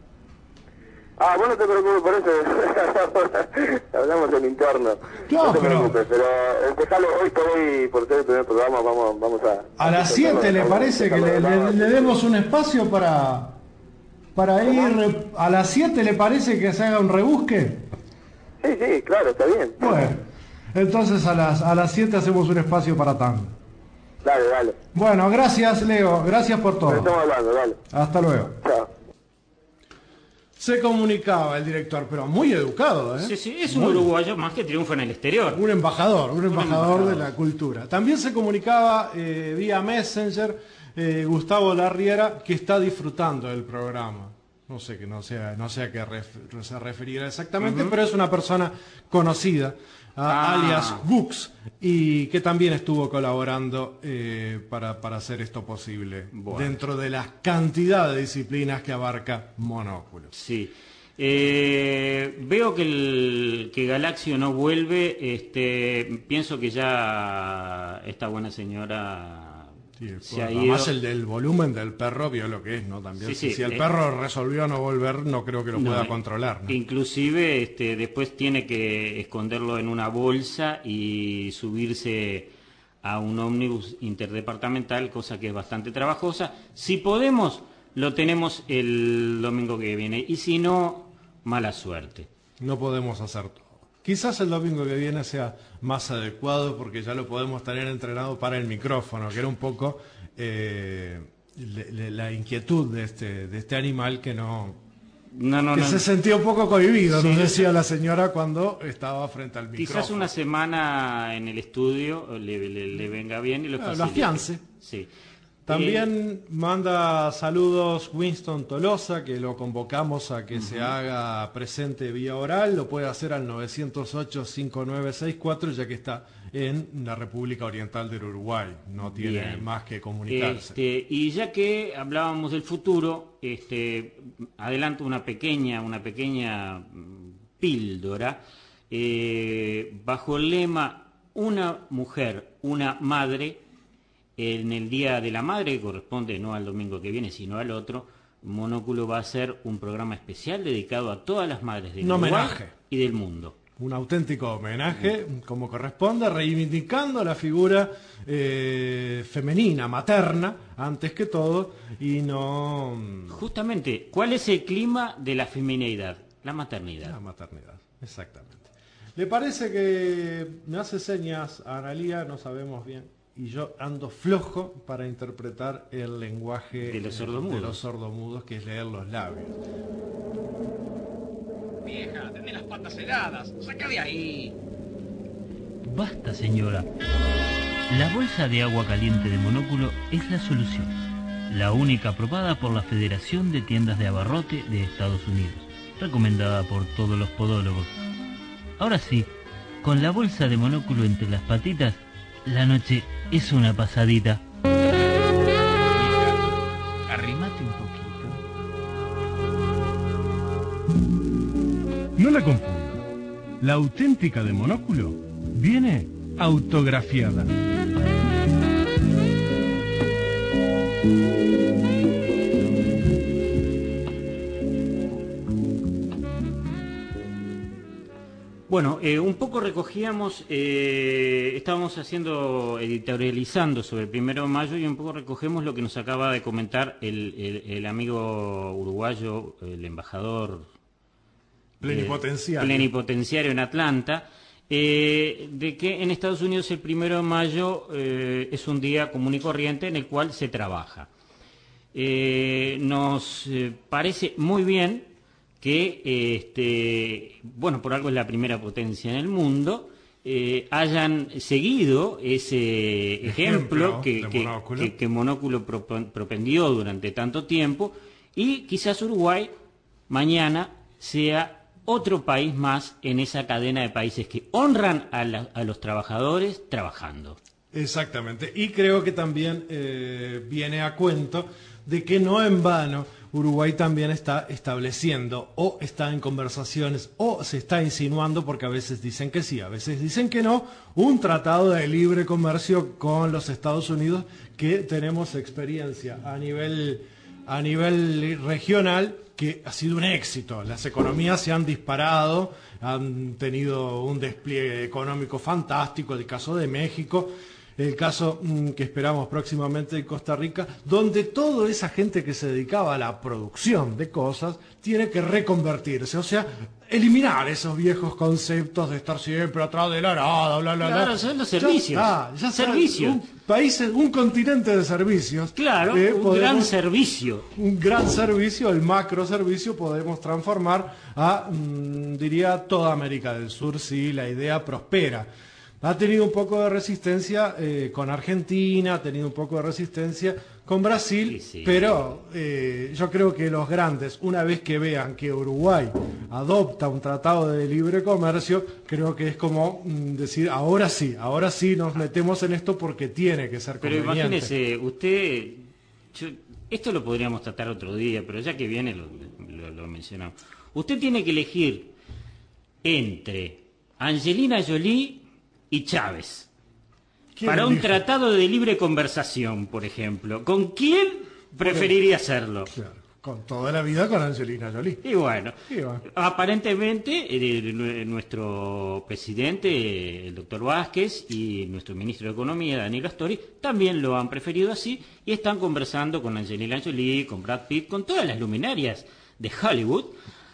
Ah, vos no te preocupes por eso, hablamos en interno. No, no te pero... preocupes, pero dejalo hoy por hoy, por ser el primer programa, vamos, vamos a... A las siete le parece que le, le, le demos un espacio para, para ir... ¿A las siete le parece que se haga un rebusque? Sí, sí, claro, está bien. Bueno, entonces a las a las siete hacemos un espacio para tango. Dale, dale. Bueno, gracias Leo, gracias por todo. Estamos hablando, dale. Hasta luego. Chao. Se comunicaba el director, pero muy educado, ¿eh? Sí, sí, es un muy... uruguayo más que triunfa en el exterior. Un embajador, un, un embajador, embajador de la cultura. También se comunicaba eh, vía Messenger eh, Gustavo Larriera, que está disfrutando del programa. No sé que no sea, no sé a qué ref, se referirá exactamente, uh-huh. pero es una persona conocida, ah. alias Gux, y que también estuvo colaborando eh, para, para hacer esto posible, bueno. dentro de la cantidad de disciplinas que abarca Monóculo. Sí. Eh, veo que, el, que Galaxio no vuelve, este, pienso que ya esta buena señora... Sí, se ha además ido. El del volumen del perro vio lo que es, ¿no? También sí, sí, si el eh, perro resolvió no volver, no creo que lo no, pueda controlar, ¿no? Inclusive este, después tiene que esconderlo en una bolsa y subirse a un ómnibus interdepartamental, cosa que es bastante trabajosa. Si podemos, lo tenemos el domingo que viene, y si no, mala suerte. No podemos hacer todo. Quizás el domingo que viene sea más adecuado porque ya lo podemos tener entrenado para el micrófono, que era un poco eh, le, le, la inquietud de este, de este animal que no, no, no que no. se sentía un poco cohibido, sí, nos decía la señora cuando estaba frente al micrófono. Quizás una semana en el estudio le, le, le venga bien y lo facilite. Lo afiance. Sí. También eh, manda saludos Winston Tolosa, que lo convocamos a que uh-huh. se haga presente vía oral. Lo puede hacer al nueve cero ocho, cinco nueve seis cuatro, ya que está en la República Oriental del Uruguay. No tiene Bien. más que comunicarse. Este, y ya que hablábamos del futuro, este, adelanto una pequeña, una pequeña píldora. Eh, bajo el lema Una mujer, una madre, en el Día de la Madre, que corresponde no al domingo que viene, sino al otro, Monóculo va a hacer un programa especial dedicado a todas las madres del Uruguay homenaje. y del mundo. Un auténtico homenaje, mm. como corresponde, reivindicando la figura eh, femenina, materna, antes que todo, y no... Justamente, ¿cuál es el clima de la feminidad? La maternidad. La maternidad, exactamente. ¿Le parece que me hace señas a Analía? No sabemos bien. Y yo ando flojo para interpretar el lenguaje de los sordomudos, de los sordomudos, que es leer los labios. Vieja, tenés las patas heladas, saca de ahí. Basta, señora. La bolsa de agua caliente de Monóculo es la solución. La única aprobada por la Federación de Tiendas de Abarrote de Estados Unidos. Recomendada por todos los podólogos. Ahora sí, con la bolsa de Monóculo entre las patitas, la noche es una pasadita. Arrímate un poquito. No la confunda. La auténtica de Monóculo viene autografiada. Bueno, eh, un poco recogíamos, eh, estábamos haciendo, editorializando sobre el primero de mayo y un poco recogemos lo que nos acaba de comentar el, el, el amigo uruguayo, el embajador plenipotenciario, eh, plenipotenciario en Atlanta, eh, de que en Estados Unidos el primero de mayo eh, es un día común y corriente en el cual se trabaja. Eh, nos eh, parece muy bien que, este, bueno, por algo es la primera potencia en el mundo, eh, hayan seguido ese ejemplo, ejemplo que, que, Monóculo. que, que Monóculo propendió durante tanto tiempo, y quizás Uruguay mañana sea otro país más en esa cadena de países que honran a, la, a los trabajadores trabajando. Exactamente, y creo que también eh, viene a cuento de que no en vano Uruguay también está estableciendo o está en conversaciones o se está insinuando, porque a veces dicen que sí, a veces dicen que no, un tratado de libre comercio con los Estados Unidos, que tenemos experiencia a nivel, a nivel regional, que ha sido un éxito. Las economías se han disparado, han tenido un despliegue económico fantástico, el caso de México, el caso mmm, que esperamos próximamente de Costa Rica, donde toda esa gente que se dedicaba a la producción de cosas tiene que reconvertirse, o sea, eliminar esos viejos conceptos de estar siempre atrás de la arada, bla, bla, bla. Claro, son los servicios. Ya, ah, ya servicios. Un país, un continente de servicios. Claro, eh, un podemos, gran servicio. Un gran servicio, el macro servicio, podemos transformar a, mmm, diría, toda América del Sur, si la idea prospera. Ha tenido un poco de resistencia eh, con Argentina, ha tenido un poco de resistencia con Brasil, sí, sí. pero eh, yo creo que los grandes, una vez que vean que Uruguay adopta un tratado de libre comercio, creo que es como mm, decir, ahora sí, ahora sí nos metemos en esto porque tiene que ser pero conveniente. Pero imagínese, usted, yo, esto lo podríamos tratar otro día, pero ya que viene lo, lo, lo mencionamos. Usted tiene que elegir entre Angelina Jolie y Chávez, para un tratado de libre conversación, por ejemplo. ¿Con quién preferiría hacerlo? Claro, con toda la vida con Angelina Jolie. Y bueno, y bueno. aparentemente eh, nuestro presidente, el doctor Vázquez, y nuestro ministro de Economía, Daniel Astori, también lo han preferido así, y están conversando con Angelina Jolie, con Brad Pitt, con todas las luminarias de Hollywood,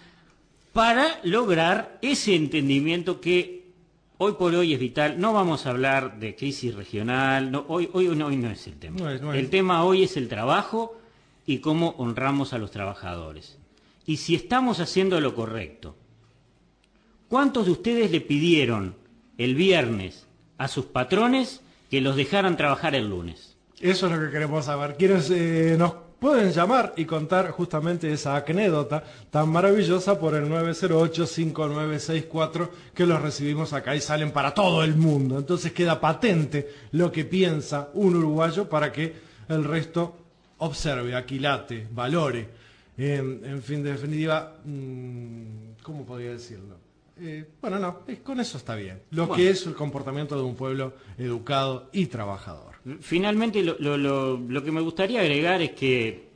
para lograr ese entendimiento que hoy por hoy es vital. No vamos a hablar de crisis regional, no, hoy, hoy, no, hoy no es el tema. No es, no es. El tema hoy es el trabajo y cómo honramos a los trabajadores. Y si estamos haciendo lo correcto. ¿Cuántos de ustedes le pidieron el viernes a sus patrones que los dejaran trabajar el lunes? Eso es lo que queremos saber. Quienes eh, nos pueden llamar y contar justamente esa anécdota tan maravillosa por el nueve cero ocho, cinco nueve seis cuatro, que los recibimos acá y salen para todo el mundo. Entonces queda patente lo que piensa un uruguayo para que el resto observe, aquilate, valore. Eh, en fin, de definitiva, ¿cómo podría decirlo? Eh, bueno, no, es, con eso está bien. Lo bueno. que es el comportamiento de un pueblo educado y trabajador. Finalmente, lo, lo, lo, lo que me gustaría agregar es que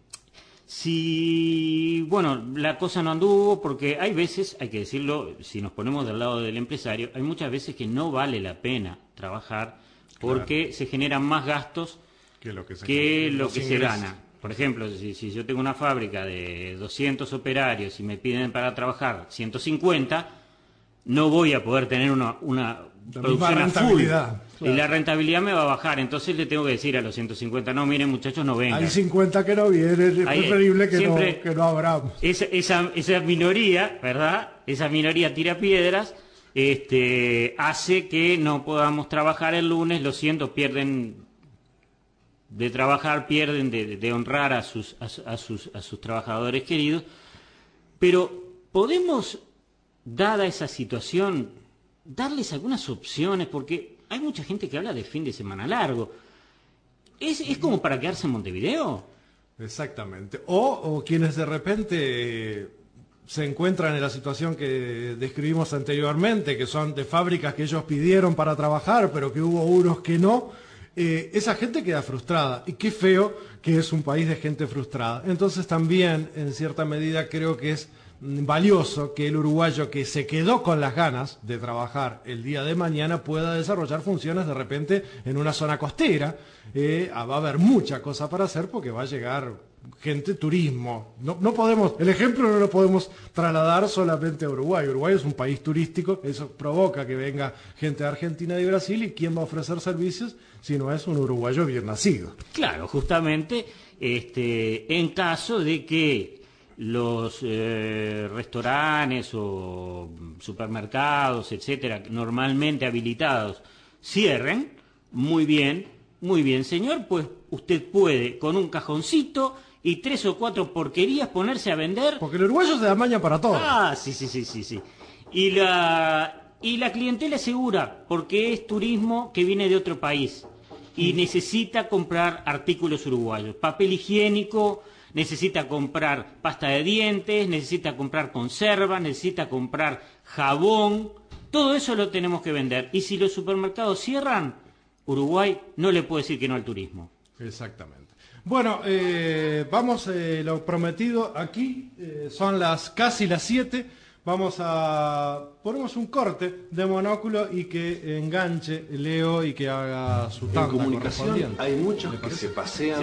si, bueno, la cosa no anduvo, porque hay veces, hay que decirlo, si nos ponemos del lado del empresario, hay muchas veces que no vale la pena trabajar porque claro. se generan más gastos que lo que se, que lo que se gana. Por ejemplo, si, si yo tengo una fábrica de doscientos operarios y me piden para trabajar ciento cincuenta, no voy a poder tener una, una producción a full. Claro. Y la rentabilidad me va a bajar. Entonces le tengo que decir a los ciento cincuenta, no, miren muchachos, no vengan. Hay cincuenta que no vienen, es Hay, preferible que no, que no abramos. Esa, esa, esa minoría, ¿verdad? Esa minoría tira piedras, este, hace que no podamos trabajar el lunes, lo siento, pierden... de trabajar, pierden de, de honrar a sus, a, a, sus, a sus trabajadores queridos, pero podemos, dada esa situación, darles algunas opciones, porque hay mucha gente que habla de fin de semana largo. ¿Es, es como para quedarse en Montevideo? Exactamente. O, o quienes de repente se encuentran en la situación que describimos anteriormente, que son de fábricas que ellos pidieron para trabajar, pero que hubo unos que no. Eh, esa gente queda frustrada, y qué feo que es un país de gente frustrada. Entonces también, en cierta medida, creo que es mm, valioso que el uruguayo que se quedó con las ganas de trabajar el día de mañana pueda desarrollar funciones de repente en una zona costera. Eh, va a haber mucha cosa para hacer porque va a llegar gente, turismo. No, no podemos, el ejemplo no lo podemos trasladar solamente a Uruguay. Uruguay es un país turístico, eso provoca que venga gente de Argentina y de Brasil, y ¿quién va a ofrecer servicios si no es un uruguayo bien nacido? Claro, justamente este, en caso de que los eh, restaurantes o supermercados, etcétera, normalmente habilitados, cierren, muy bien, muy bien, señor, pues usted puede con un cajoncito y tres o cuatro porquerías ponerse a vender. Porque el uruguayo se da maña para todo. Ah, sí, sí, sí, sí, sí. Y la, y la clientela es segura, porque es turismo que viene de otro país y mm. necesita comprar artículos uruguayos. Papel higiénico, necesita comprar pasta de dientes, necesita comprar conserva, necesita comprar jabón. Todo eso lo tenemos que vender. Y si los supermercados cierran, Uruguay no le puede decir que no al turismo. Exactamente. Bueno, eh, vamos, eh, lo prometido aquí, eh, son las casi las siete, vamos a, ponemos un corte de Monóculo y que enganche Leo y que haga su tanda. En comunicación hay muchos que se pasean...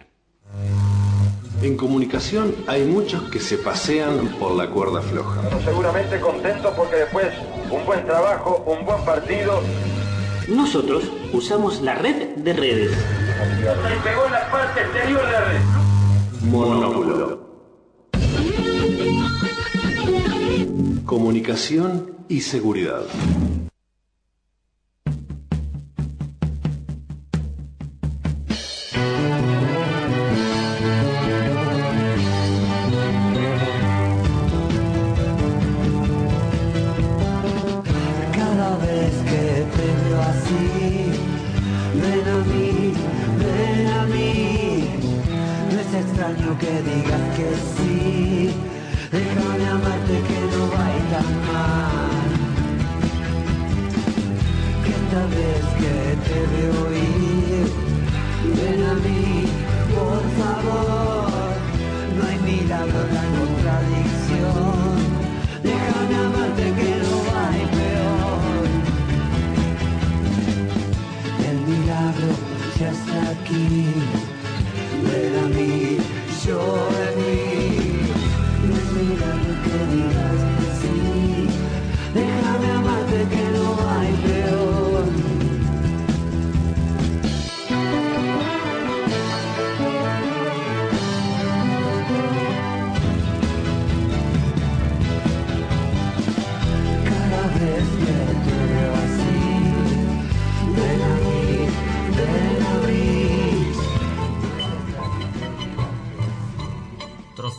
En comunicación hay muchos que se pasean por la cuerda floja. Pero seguramente contentos porque después un buen trabajo, un buen partido... Nosotros usamos la red de redes. Se pegó en la parte exterior de la red. Monóculo. Comunicación y seguridad. Que digas que sí, déjame amarte que no va a ir tan mal. Que esta vez que te veo ir, ven a mí, por favor. No hay milagro en la contradicción. Déjame amarte que no hay peor. El milagro ya está aquí. Ven a mí. Yo de mí, no es milagro que digas que sí, déjame amarte que no hay peor. Cada vez que te veo así, ven a mí, ven a mí.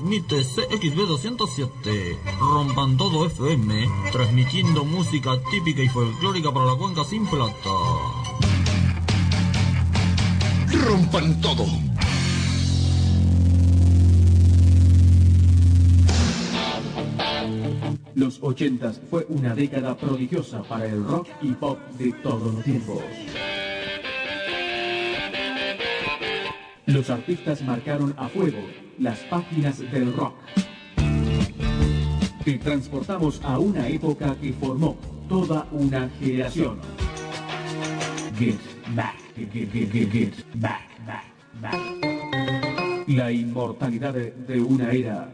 transmite C X B doscientos siete, Rompan Todo F M, transmitiendo música típica y folclórica para la cuenca sin plata. Rompan todo. Los ochentas fue una década prodigiosa para el rock y pop de todos los tiempos. Los artistas marcaron a fuego las páginas del rock. Te transportamos a una época que formó toda una generación. Get back, get, get, get, get back, back, back. La inmortalidad de, de una era.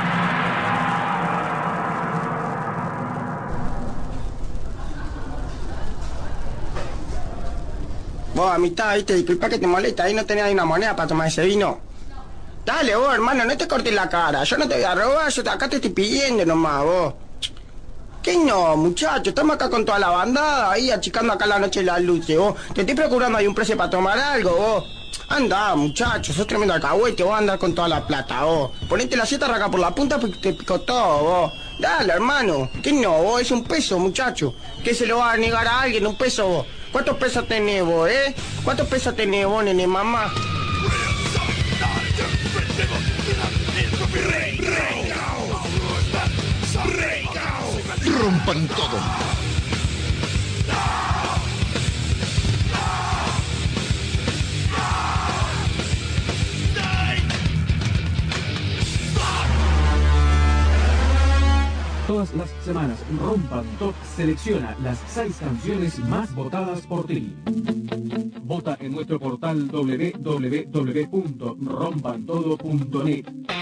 Vos, amistad, viste, disculpa que te molesta, ahí no tenés ni una moneda para tomar ese vino. Dale, vos, hermano, no te cortes la cara, yo no te voy a robar, yo acá te estoy pidiendo nomás, vos. ¿Qué no, muchacho? Estamos acá con toda la bandada, ahí achicando acá la noche las luces, vos. Te estoy procurando ahí un precio para tomar algo, vos. Anda, muchacho, sos tremendo alcahuete, vos andás con toda la plata, vos. Ponete la sieta acá por la punta porque te pico todo, vos. Dale, hermano. ¿Qué no, vos? Es un peso, muchacho. ¿Qué se lo va a negar a alguien? Un peso, vos. ¿Cuántos pesos tenés vos, eh? ¿Cuántos pesos tenés vos, nene, mamá? Rompan todo. Todas las semanas, Rompan Todo selecciona las seis canciones más votadas por ti. Vota en nuestro portal doble u doble u doble u punto rompan todo punto net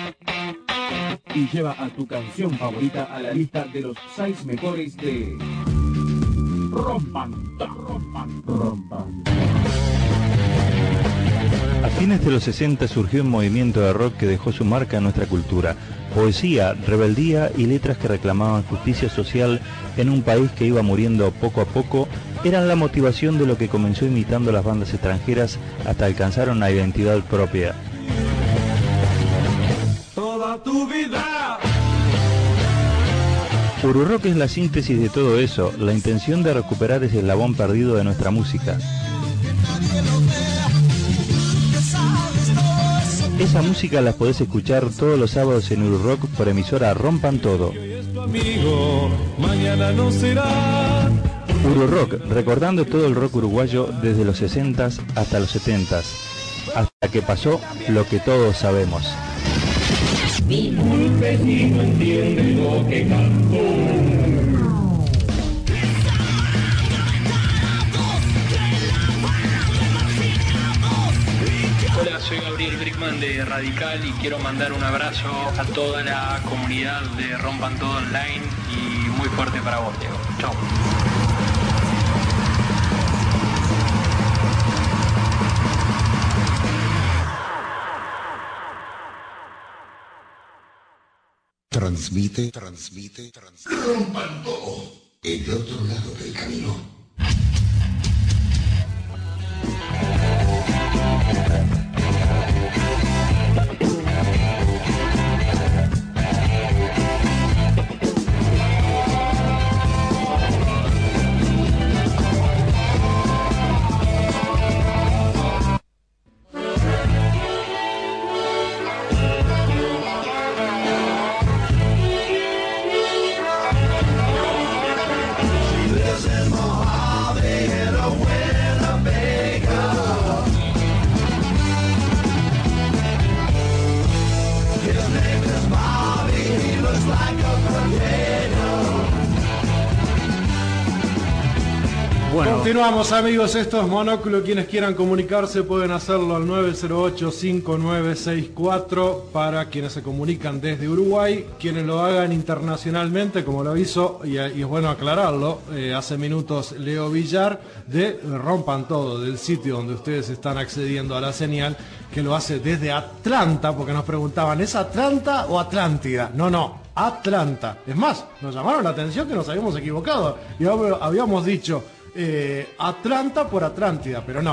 y lleva a tu canción favorita a la lista de los seis mejores de Rompan Todo, Rompan, Rompan. A fines de los sesenta surgió un movimiento de rock que dejó su marca en nuestra cultura. Poesía, rebeldía y letras que reclamaban justicia social en un país que iba muriendo poco a poco eran la motivación de lo que comenzó imitando las bandas extranjeras hasta alcanzar una identidad propia. Toda tu vida. Ururock es la síntesis de todo eso, la intención de recuperar ese eslabón perdido de nuestra música. Esa música la podés escuchar todos los sábados en Ururock por emisora Rompan Todo. Amigo, mañana no será. Ururock, recordando todo el rock uruguayo desde los sesentas hasta los setentas, hasta que pasó lo que todos sabemos. Disculpe si no entiende lo que canto. Hola, soy Gabriel Brickman de Radical y quiero mandar un abrazo a toda la comunidad de Rompan Todo Online y muy fuerte para vos, Diego. Chau. Transmite, transmite, transmite. Rompan todo. El otro lado del camino. Bueno. Continuamos, amigos, esto es Monóculo. Quienes quieran comunicarse pueden hacerlo al nueve cero ocho, cinco nueve seis cuatro para quienes se comunican desde Uruguay. Quienes lo hagan internacionalmente, como lo aviso, y, y es bueno aclararlo, eh, hace minutos Leo Villar de Rompan Todo, del sitio donde ustedes están accediendo a la señal, que lo hace desde Atlanta, porque nos preguntaban, ¿es Atlanta o Atlántida? No, no, Atlanta. Es más, nos llamaron la atención que nos habíamos equivocado y habíamos dicho Eh, Atlanta por Atlántida, pero no,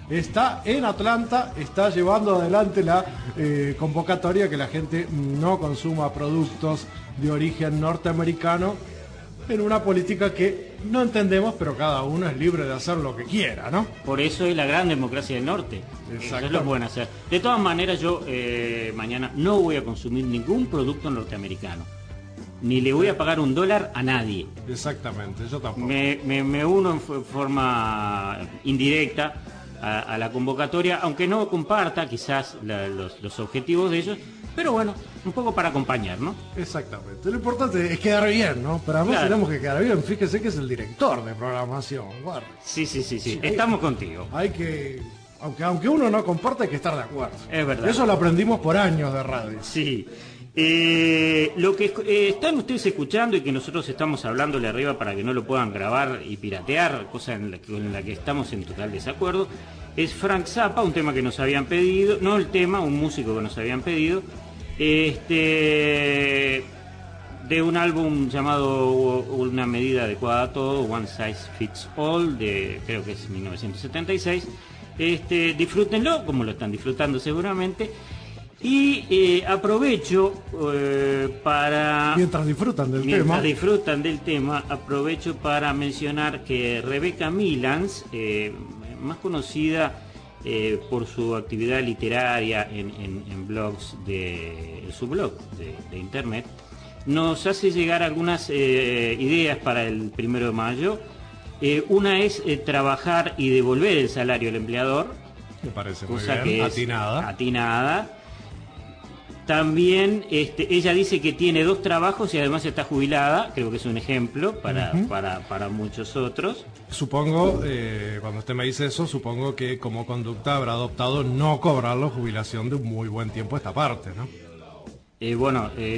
está en Atlanta, está llevando adelante la eh, convocatoria que la gente no consuma productos de origen norteamericano en una política que no entendemos, pero cada uno es libre de hacer lo que quiera, ¿no? Por eso es la gran democracia del norte. Eso es lo que pueden hacer. De todas maneras, yo eh, mañana no voy a consumir ningún producto norteamericano. Ni le voy a pagar un dólar a nadie. Exactamente, yo tampoco. Me, me, me uno en forma indirecta a, a la convocatoria, aunque no comparta quizás la, los, los objetivos de ellos, pero bueno, un poco para acompañar, ¿no? Exactamente. Lo importante es quedar bien, ¿no? Pero además Claro. tenemos que quedar bien. Fíjese que es el director de programación. Guarda. Sí, sí, sí, sí. Sí, Estamos hay- contigo. Hay que... Aunque, aunque uno no comparta, hay que estar de acuerdo. Es verdad. Eso lo aprendimos por años de radio. Sí. Eh, lo que eh, están ustedes escuchando y que nosotros estamos hablándole arriba para que no lo puedan grabar y piratear, cosa en la que, en la que estamos en total desacuerdo, es Frank Zappa, un tema que nos habían pedido, no el tema, un músico que nos habían pedido, este, de un álbum llamado Una medida adecuada a todo, One Size Fits All, de creo que es mil novecientos setenta y seis. Este, disfrútenlo, como lo están disfrutando seguramente. Y eh, aprovecho eh, para... Mientras disfrutan del Mientras tema. disfrutan del tema, aprovecho para mencionar que Rebecca Milans, eh, más conocida eh, por su actividad literaria en, en- en blogs de en su blog de, de internet, nos hace llegar algunas eh, ideas para el primero de mayo. Eh, una es eh, trabajar y devolver el salario al empleador, Me parece muy cosa bien. que es Atinada. atinada. También este, ella dice que tiene dos trabajos y además está jubilada, creo que es un ejemplo para, Ujú. para, para muchos otros. Supongo, eh, cuando usted me dice eso, supongo que como conducta habrá adoptado no cobrar la jubilación de un muy buen tiempo esta parte, ¿no? Eh, bueno, eh,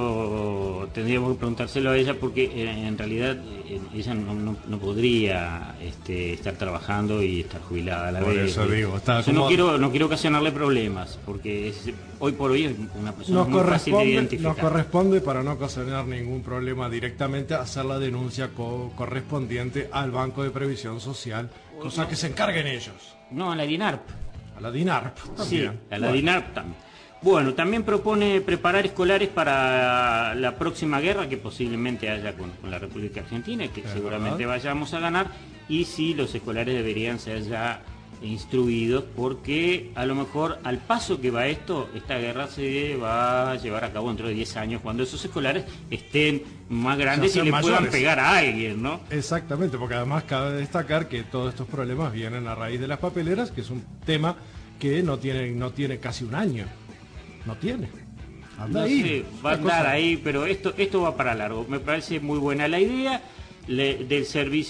eso tendríamos que preguntárselo a ella porque eh, en realidad eh, ella no, no- no podría este, estar trabajando y estar jubilada a la Por vez. eso digo, está Yo no como- quiero no quiero ocasionarle problemas porque es- hoy por hoy es una persona Nos muy fácil de corresponde, identificar. nos corresponde, para no ocasionar ningún problema directamente, hacer la denuncia co- correspondiente al Banco de Previsión Social, cosa que se encarguen ellos. No, a la DINARP. A la DINARP. Sí, también. a la Bueno. DINARP también. Bueno, también propone preparar escolares para la próxima guerra que posiblemente haya con, con la República Argentina, que Es seguramente verdad. vayamos a ganar, y sí, los escolares deberían ser ya instruidos, porque a lo mejor al paso que va esto, esta guerra se va a llevar a cabo dentro de diez años, cuando esos escolares estén más grandes Ya y sean le puedan mayores. pegar a alguien, ¿no? Exactamente, porque además cabe destacar que todos estos problemas vienen a raíz de las papeleras, que es un tema que no tiene, no tiene casi un año. No tiene. Anda No ahí. sé, va a Una andar cosa- ahí, pero esto esto va para largo. Me parece muy buena la idea le- del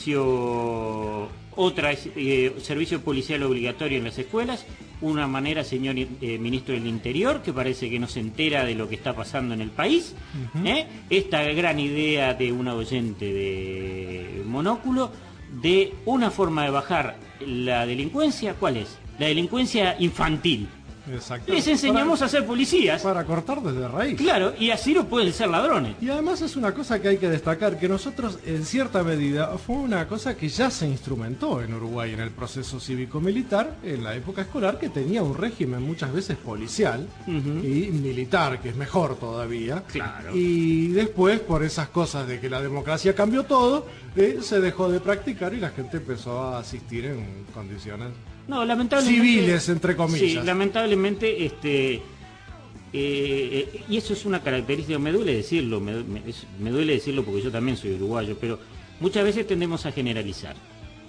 servicio, otra es, eh, servicio policial obligatorio en las escuelas. Una manera, señor eh, ministro del Interior, que parece que no se entera de lo que está pasando en el país. Ujú. ¿eh? Esta gran idea de una oyente de Monóculo, de una forma de bajar la delincuencia, ¿cuál es? La delincuencia infantil. Exacto. Les enseñamos Para- a ser policías. Para cortar desde raíz. Claro, y así no pueden ser ladrones. Y además es una cosa que hay que destacar, que nosotros en cierta medida fue una cosa que ya se instrumentó en Uruguay en el proceso cívico-militar, en la época escolar, que tenía un régimen muchas veces policial y militar, que es mejor todavía. Claro. Y después, por esas cosas de que la democracia cambió todo, eh, se dejó de practicar y la gente empezó a asistir en condiciones No, lamentablemente. civiles, entre comillas. Sí, lamentablemente, este. eh, eh, y eso es una característica, me duele decirlo, me, me- es- me duele decirlo porque yo también soy uruguayo, pero muchas veces tendemos a generalizar.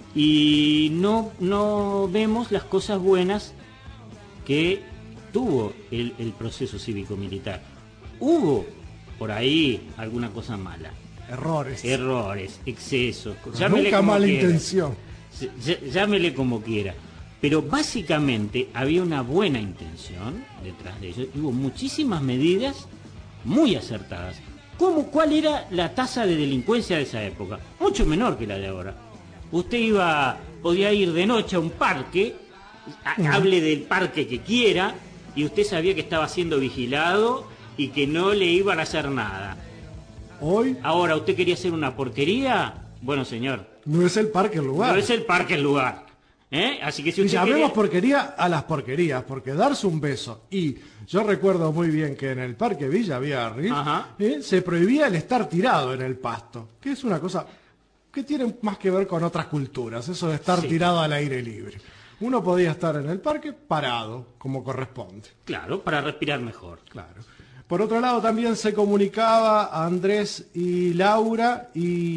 Y no, no vemos las cosas buenas que tuvo el, el proceso cívico-militar. Hubo por ahí alguna cosa mala. Errores. Errores, excesos. Nunca como mala quiera. intención. Sí, ll- llámele como quiera. Pero básicamente había una buena intención detrás de ello. Y hubo muchísimas medidas muy acertadas. ¿Cómo, ¿Cuál era la tasa de delincuencia de esa época? Mucho menor que la de ahora. Usted iba, podía ir de noche a un parque, a- hable del parque que quiera, y usted sabía que estaba siendo vigilado y que no le iban a hacer nada. Hoy Ahora, ¿usted quería hacer una porquería? Bueno, señor, no es el parque el lugar. no es el parque el lugar. ¿Eh? Así que si Y usted llamemos quiere... porquería a las porquerías, porque darse un beso, y yo recuerdo muy bien que en el Parque Villa Biarritz ¿eh? se prohibía el estar tirado en el pasto, que es una cosa que tiene más que ver con otras culturas, eso de estar Sí. tirado al aire libre. Uno podía estar en el parque parado, como corresponde. Claro, para respirar mejor. Claro. Por otro lado, también se comunicaba a Andrés y Laura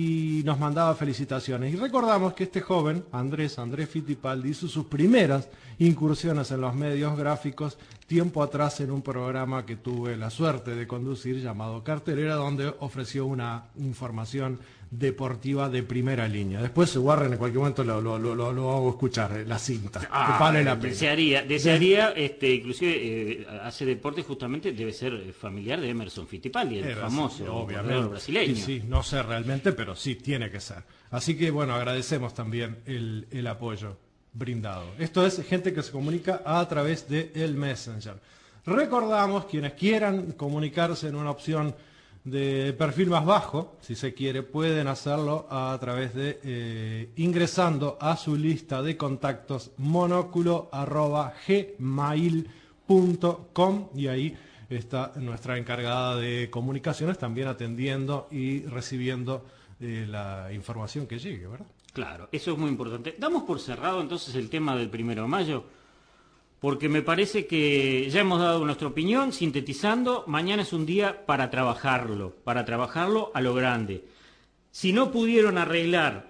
y nos mandaba felicitaciones. Y recordamos que este joven, Andrés, Andrés Fittipaldi, hizo sus primeras incursiones en los medios gráficos tiempo atrás en un programa que tuve la suerte de conducir llamado Cartelera, donde ofreció una información deportiva de primera línea. Después, Warren, en cualquier momento lo, lo, lo, lo hago escuchar, eh, la cinta, Ah, que vale la pena. Desearía, desearía este, inclusive eh, hace deporte justamente, debe ser familiar de Emerson Fittipaldi, el Era famoso así, corredor obviamente. brasileño. Sí, sí, no sé realmente, pero sí, tiene que ser. Así que, bueno, agradecemos también el, el apoyo brindado. Esto es gente que se comunica a través de el Messenger. Recordamos, quienes quieran comunicarse en una opción de perfil más bajo, si se quiere, pueden hacerlo a través de eh, ingresando a su lista de contactos monóculo arroba gmail punto com, y ahí está nuestra encargada de comunicaciones también atendiendo y recibiendo eh, la información que llegue, ¿verdad? Claro, eso es muy importante. Damos por cerrado entonces el tema del primero de mayo, porque me parece que ya hemos dado nuestra opinión, sintetizando. Mañana es un día para trabajarlo, para trabajarlo a lo grande. Si no pudieron arreglar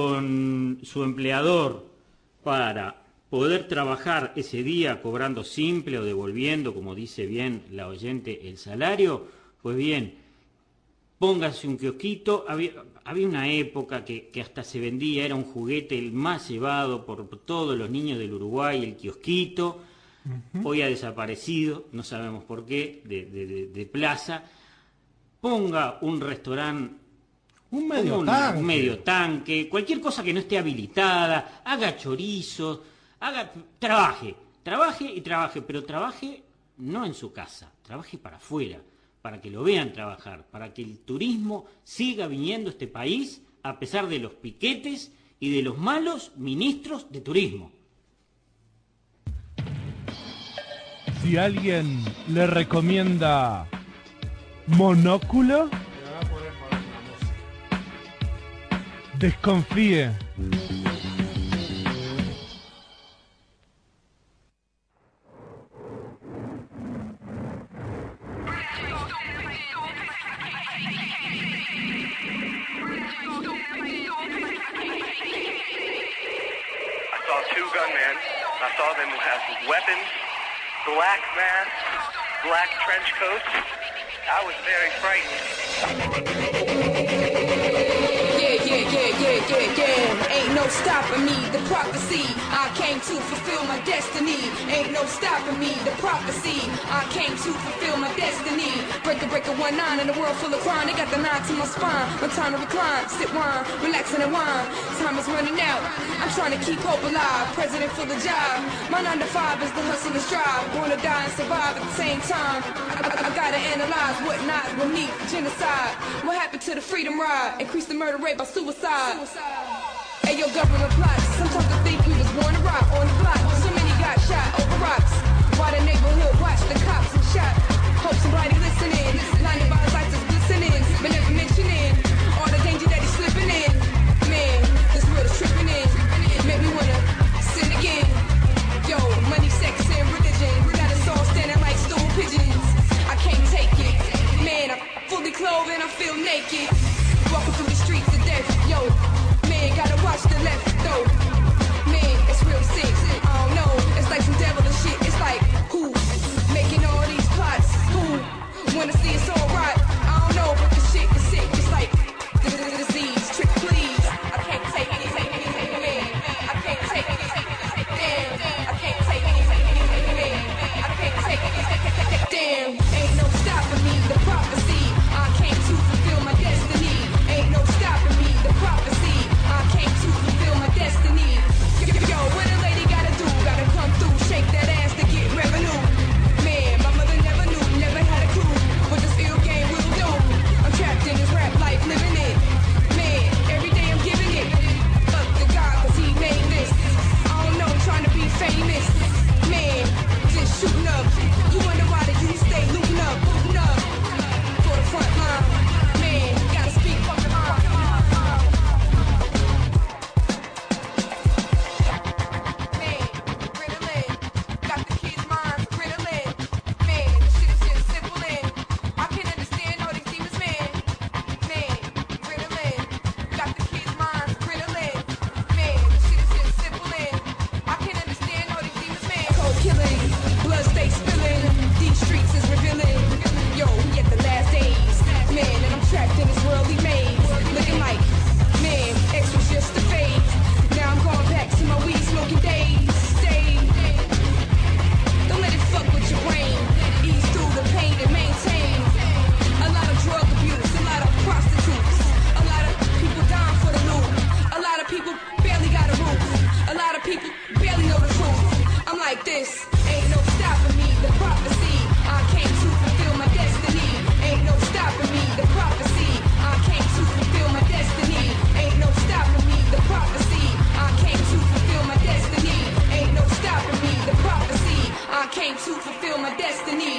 con su empleador para poder trabajar ese día cobrando simple o devolviendo, como dice bien la oyente, el salario, pues bien, póngase un kiosquito. Había, había una época que, que hasta se vendía, era un juguete el más llevado por todos los niños del Uruguay, el kiosquito. Uh-huh. Hoy ha desaparecido, no sabemos por qué, de, de, de, de plaza. Ponga un restaurante, un medio, un, tanque. un medio tanque, cualquier cosa que no esté habilitada, haga chorizos, haga, trabaje, trabaje y trabaje, pero trabaje no en su casa, trabaje para afuera, para que lo vean trabajar, para que el turismo siga viniendo a este país a pesar de los piquetes y de los malos ministros de turismo. Si alguien le recomienda Monóculo, desconfíe. I saw them have weapons, black masks, black trench coats. I was very frightened. Yeah, yeah, yeah, yeah, yeah, yeah. Ain't no stopping me, the prophecy. I came to fulfill my destiny. Ain't no stopping me, the prophecy. I came to fulfill my destiny. Breaker, breaker, one nine in a world full of crime. They got the nine to my spine. No time to recline, sip wine, relaxing and wine. Time is running out. I'm trying to keep hope alive. President for the job. My nine to five is the hustle and strive. Born to die and survive at the same time. I, I, I gotta analyze what not beneath genocide. What happened to the freedom ride? Increase the murder rate by suicide. Hey, yo, government plots. Sometimes I think we was born to rock on the block. So many got shot over rocks. Why the neighborhood watch the cops and shot? Hope somebody listening. Blinded by the lights that's glistening, but never mentioning all the danger that he's slipping in. Man, this world is tripping in. Make me wanna sin again. Yo, money, sex, and religion got us all standing like stool pigeons. I can't take it. Man, I'm fully clothed and I feel naked. Walking through the streets of death. Yo, man, gotta watch the left though. streets is revealing. Yo, we at the last days, man, and I'm trapped in this worldly maze. Looking like, man, X was just a phase. Now I'm going back to my weed smoking days. Stay. Don't let it fuck with your brain. Ease through the pain and maintain. A lot of drug abuse, a lot of prostitutes, a lot of people dying for the loot. A lot of people barely got a roof. A lot of people barely know the truth. I'm like this, ain't no stopping me. The prophecy, I came to fulfill my destiny. Ain't no stopping me. The prophecy, I came to fulfill my destiny. Ain't no stopping me. The prophecy, I came to fulfill my destiny. Ain't no stopping me. The prophecy, I came to fulfill my destiny.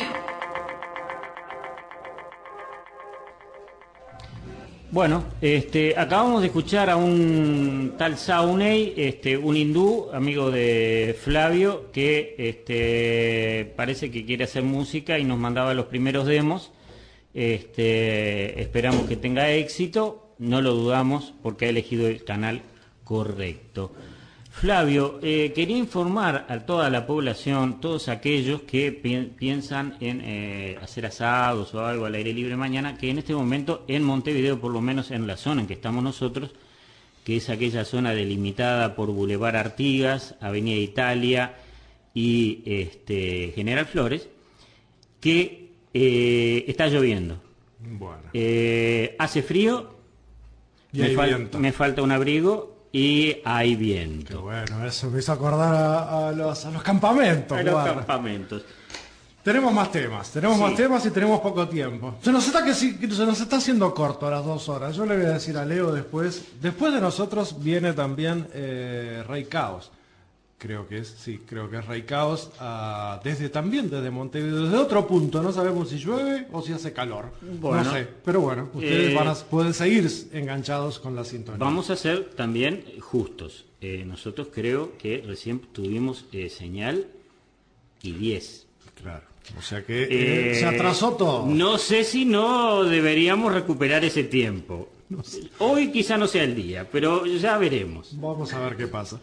Bueno, este, acabamos de escuchar a un tal Sauney, este, un hindú, amigo de Flavio, que este, parece que quiere hacer música y nos mandaba los primeros demos. Este, esperamos que tenga éxito, no lo dudamos porque ha elegido el canal correcto. Flavio, eh, quería informar a toda la población, todos aquellos que pi piensan en eh, hacer asados o algo al aire libre mañana, que en este momento en Montevideo, por lo menos en la zona en que estamos nosotros, que es aquella zona delimitada por Boulevard Artigas, Avenida Italia y este, General Flores, que eh, está lloviendo. Bueno. Eh, hace frío, y me, hay fal viento. me falta un abrigo. Y hay viento. Qué bueno, eso me hizo acordar a, a, los, a los campamentos. A los guarda. campamentos. Tenemos más temas, tenemos Sí. más temas y tenemos poco tiempo. Se nos está que sí, que se nos está haciendo corto a las dos horas. Yo le voy a decir a Leo después. Después de nosotros viene también eh, Rey Caos. Creo que es, sí, creo que es Rey Caos. Uh, desde también desde Montevideo, desde otro punto. No sabemos si llueve o si hace calor. Bueno, no sé, pero bueno, ustedes eh, van a, pueden seguir enganchados con la sintonía. Vamos a ser también justos. Eh, nosotros creo que recién tuvimos eh, señal y diez. Claro. O sea que eh, eh, se atrasó todo. No sé si no deberíamos recuperar ese tiempo. No sé. Hoy quizá no sea el día, pero ya veremos. Vamos a ver qué pasa.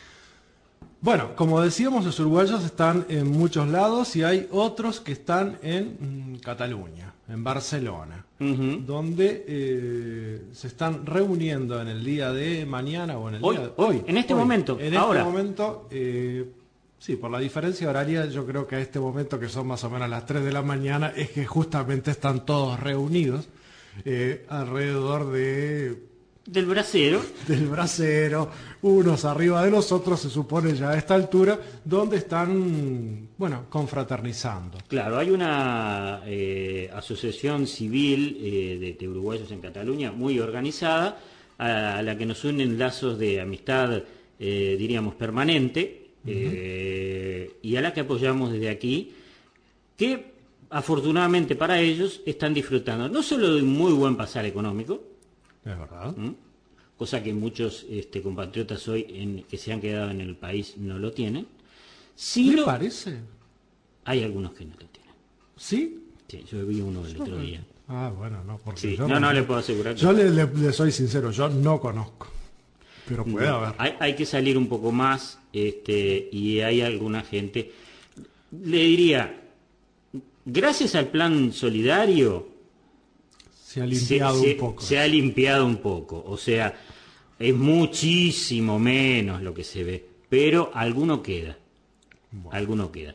Bueno, como decíamos, los uruguayos están en muchos lados y hay otros que están en mm, Cataluña, en Barcelona, uh-huh. donde eh, se están reuniendo en el día de mañana o en el hoy, día de hoy. En este hoy. momento, En ahora. este momento, eh, sí, por la diferencia horaria, yo creo que a este momento, que son más o menos las tres de la mañana, es que justamente están todos reunidos eh, alrededor de... Del brasero. Del brasero, unos arriba de los otros, se supone ya a esta altura, donde están, bueno, confraternizando. Claro, hay una eh, asociación civil eh, de, de uruguayos en Cataluña muy organizada, a la que nos unen lazos de amistad, eh, diríamos, permanente, uh-huh. eh, y a la que apoyamos desde aquí, que afortunadamente para ellos están disfrutando no solo de un muy buen pasar económico, es verdad. ¿Mm? Cosa que muchos este, compatriotas hoy en, que se han quedado en el país no lo tienen. Sí ¿Me lo... parece? Hay algunos que no lo tienen. ¿Sí? Sí, yo vi uno el otro día. Ah, bueno, no, porque sí. yo no, no, no le puedo asegurar. Que... Yo le, le, le soy sincero, yo no conozco, pero puede no, haber. Hay, hay que salir un poco más, este, y hay alguna gente, le diría, gracias al plan solidario, se ha limpiado se, un poco. Se, se ha limpiado un poco, o sea, es muchísimo menos lo que se ve, pero alguno queda, bueno. alguno queda.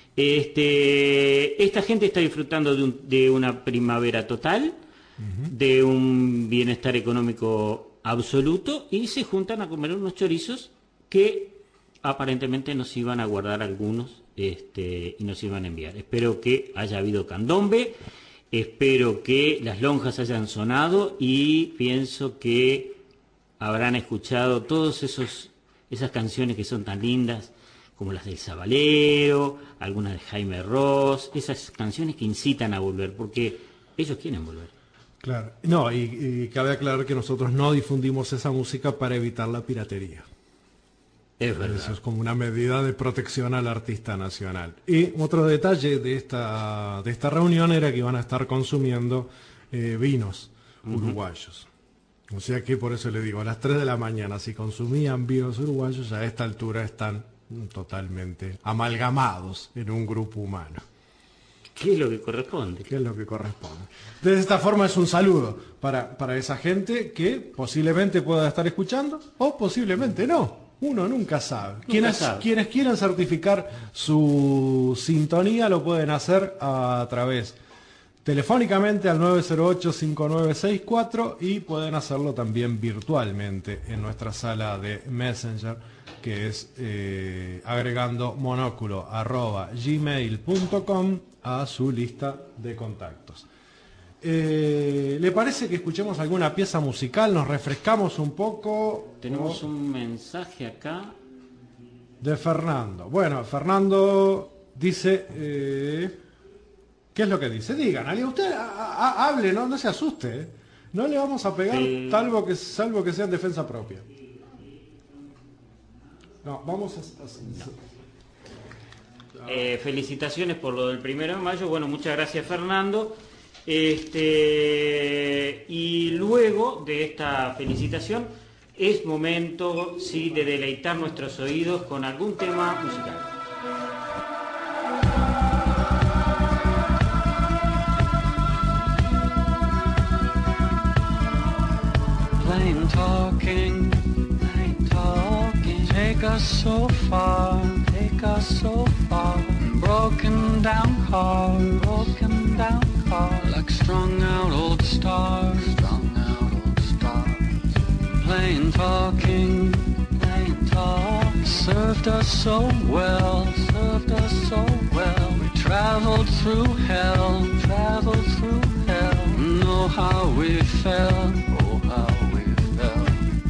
Este, esta gente está disfrutando de, un, de una primavera total, uh-huh. de un bienestar económico absoluto, y se juntan a comer unos chorizos que aparentemente nos iban a guardar algunos este, y nos iban a enviar. Espero que haya habido candombe. Espero que las lonjas hayan sonado y pienso que habrán escuchado todas esas canciones que son tan lindas, como las del Sabalero, algunas de Jaime Ross, esas canciones que incitan a volver, porque ellos quieren volver. Claro, no, y, y cabe aclarar que nosotros no difundimos esa música para evitar la piratería. Es verdad. Eso es como una medida de protección al artista nacional. Y otro detalle de esta, de esta reunión era que iban a estar consumiendo eh, vinos uh-huh. uruguayos. O sea que por eso le digo, a las tres de la mañana, si consumían vinos uruguayos, ya a esta altura están totalmente amalgamados en un grupo humano. ¿Qué es lo que corresponde? ¿Qué es lo que corresponde? De esta forma es un saludo para, para esa gente que posiblemente pueda estar escuchando o posiblemente no. Uno nunca sabe. Nunca quienes, sabe. quienes quieran certificar su sintonía lo pueden hacer a través telefónicamente al nueve cero ocho, cinco nueve seis cuatro y pueden hacerlo también virtualmente en nuestra sala de Messenger, que es eh, agregando monóculo arroba gmail punto com a su lista de contactos. Eh, ¿Le parece que escuchemos alguna pieza musical? ¿Nos refrescamos un poco? Tenemos un mensaje acá de Fernando. Bueno, Fernando dice... Eh, ¿qué es lo que dice? Digan, Ale, usted a, a, hable, ¿no? No se asuste. ¿eh? No le vamos a pegar, Sí. salvo, que, salvo que sea en defensa propia. No, vamos a... a- Eh, felicitaciones por lo del primero de mayo. Bueno, muchas gracias, Fernando. Este, y luego de esta felicitación es momento, sí, de deleitar nuestros oídos con algún tema musical. Plain talking, plain talking. Take us so far, take us so far. Broken down car, broken down car. Like strung out old stars, strung out old stars. Plain talking, plain talk. Served us so well, served us so well. We traveled through hell, traveled through hell. Know how we felt, oh how we felt.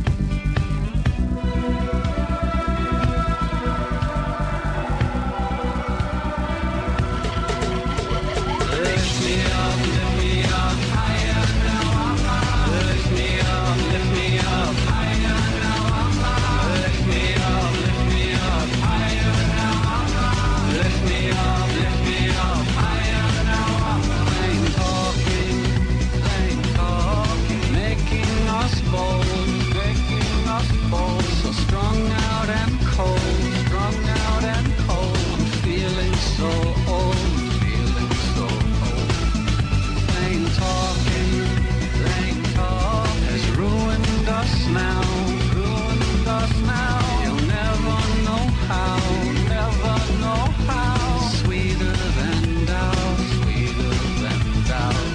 Lift me up, lift me up, higher now I'm high. Lift me up, lift me up, higher now I'm high. Lift me up, lift me up, higher now I'm high. Lift me up, lift me up, higher now I'm high. Plain talking, plain talking, making us bold, making us bold. So strung out and cold, strung out and cold. I'm feeling so old, feeling so old. Plain talking, plain talk has ruined us now, ruined us now. You'll never know how, never know how. Sweeter than doubt, sweeter than doubt.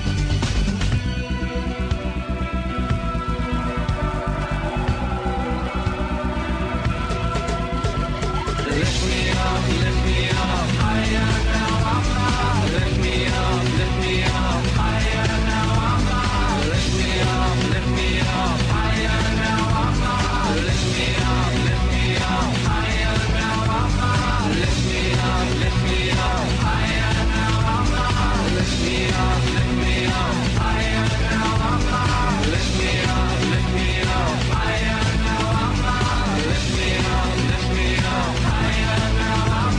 Lift me up, lift me up, higher now I'm high. Lift me up, lift me up, higher now I'm high. Lift me up, lift me up, higher now I'm high. Lift me up, lift me up, higher now I'm high. Lift me up, lift me up, higher now I'm high. Lift me up, lift me up, higher now I'm high. Lift me up, lift me up, higher now I'm high. Lift me up, lift me up, higher now I'm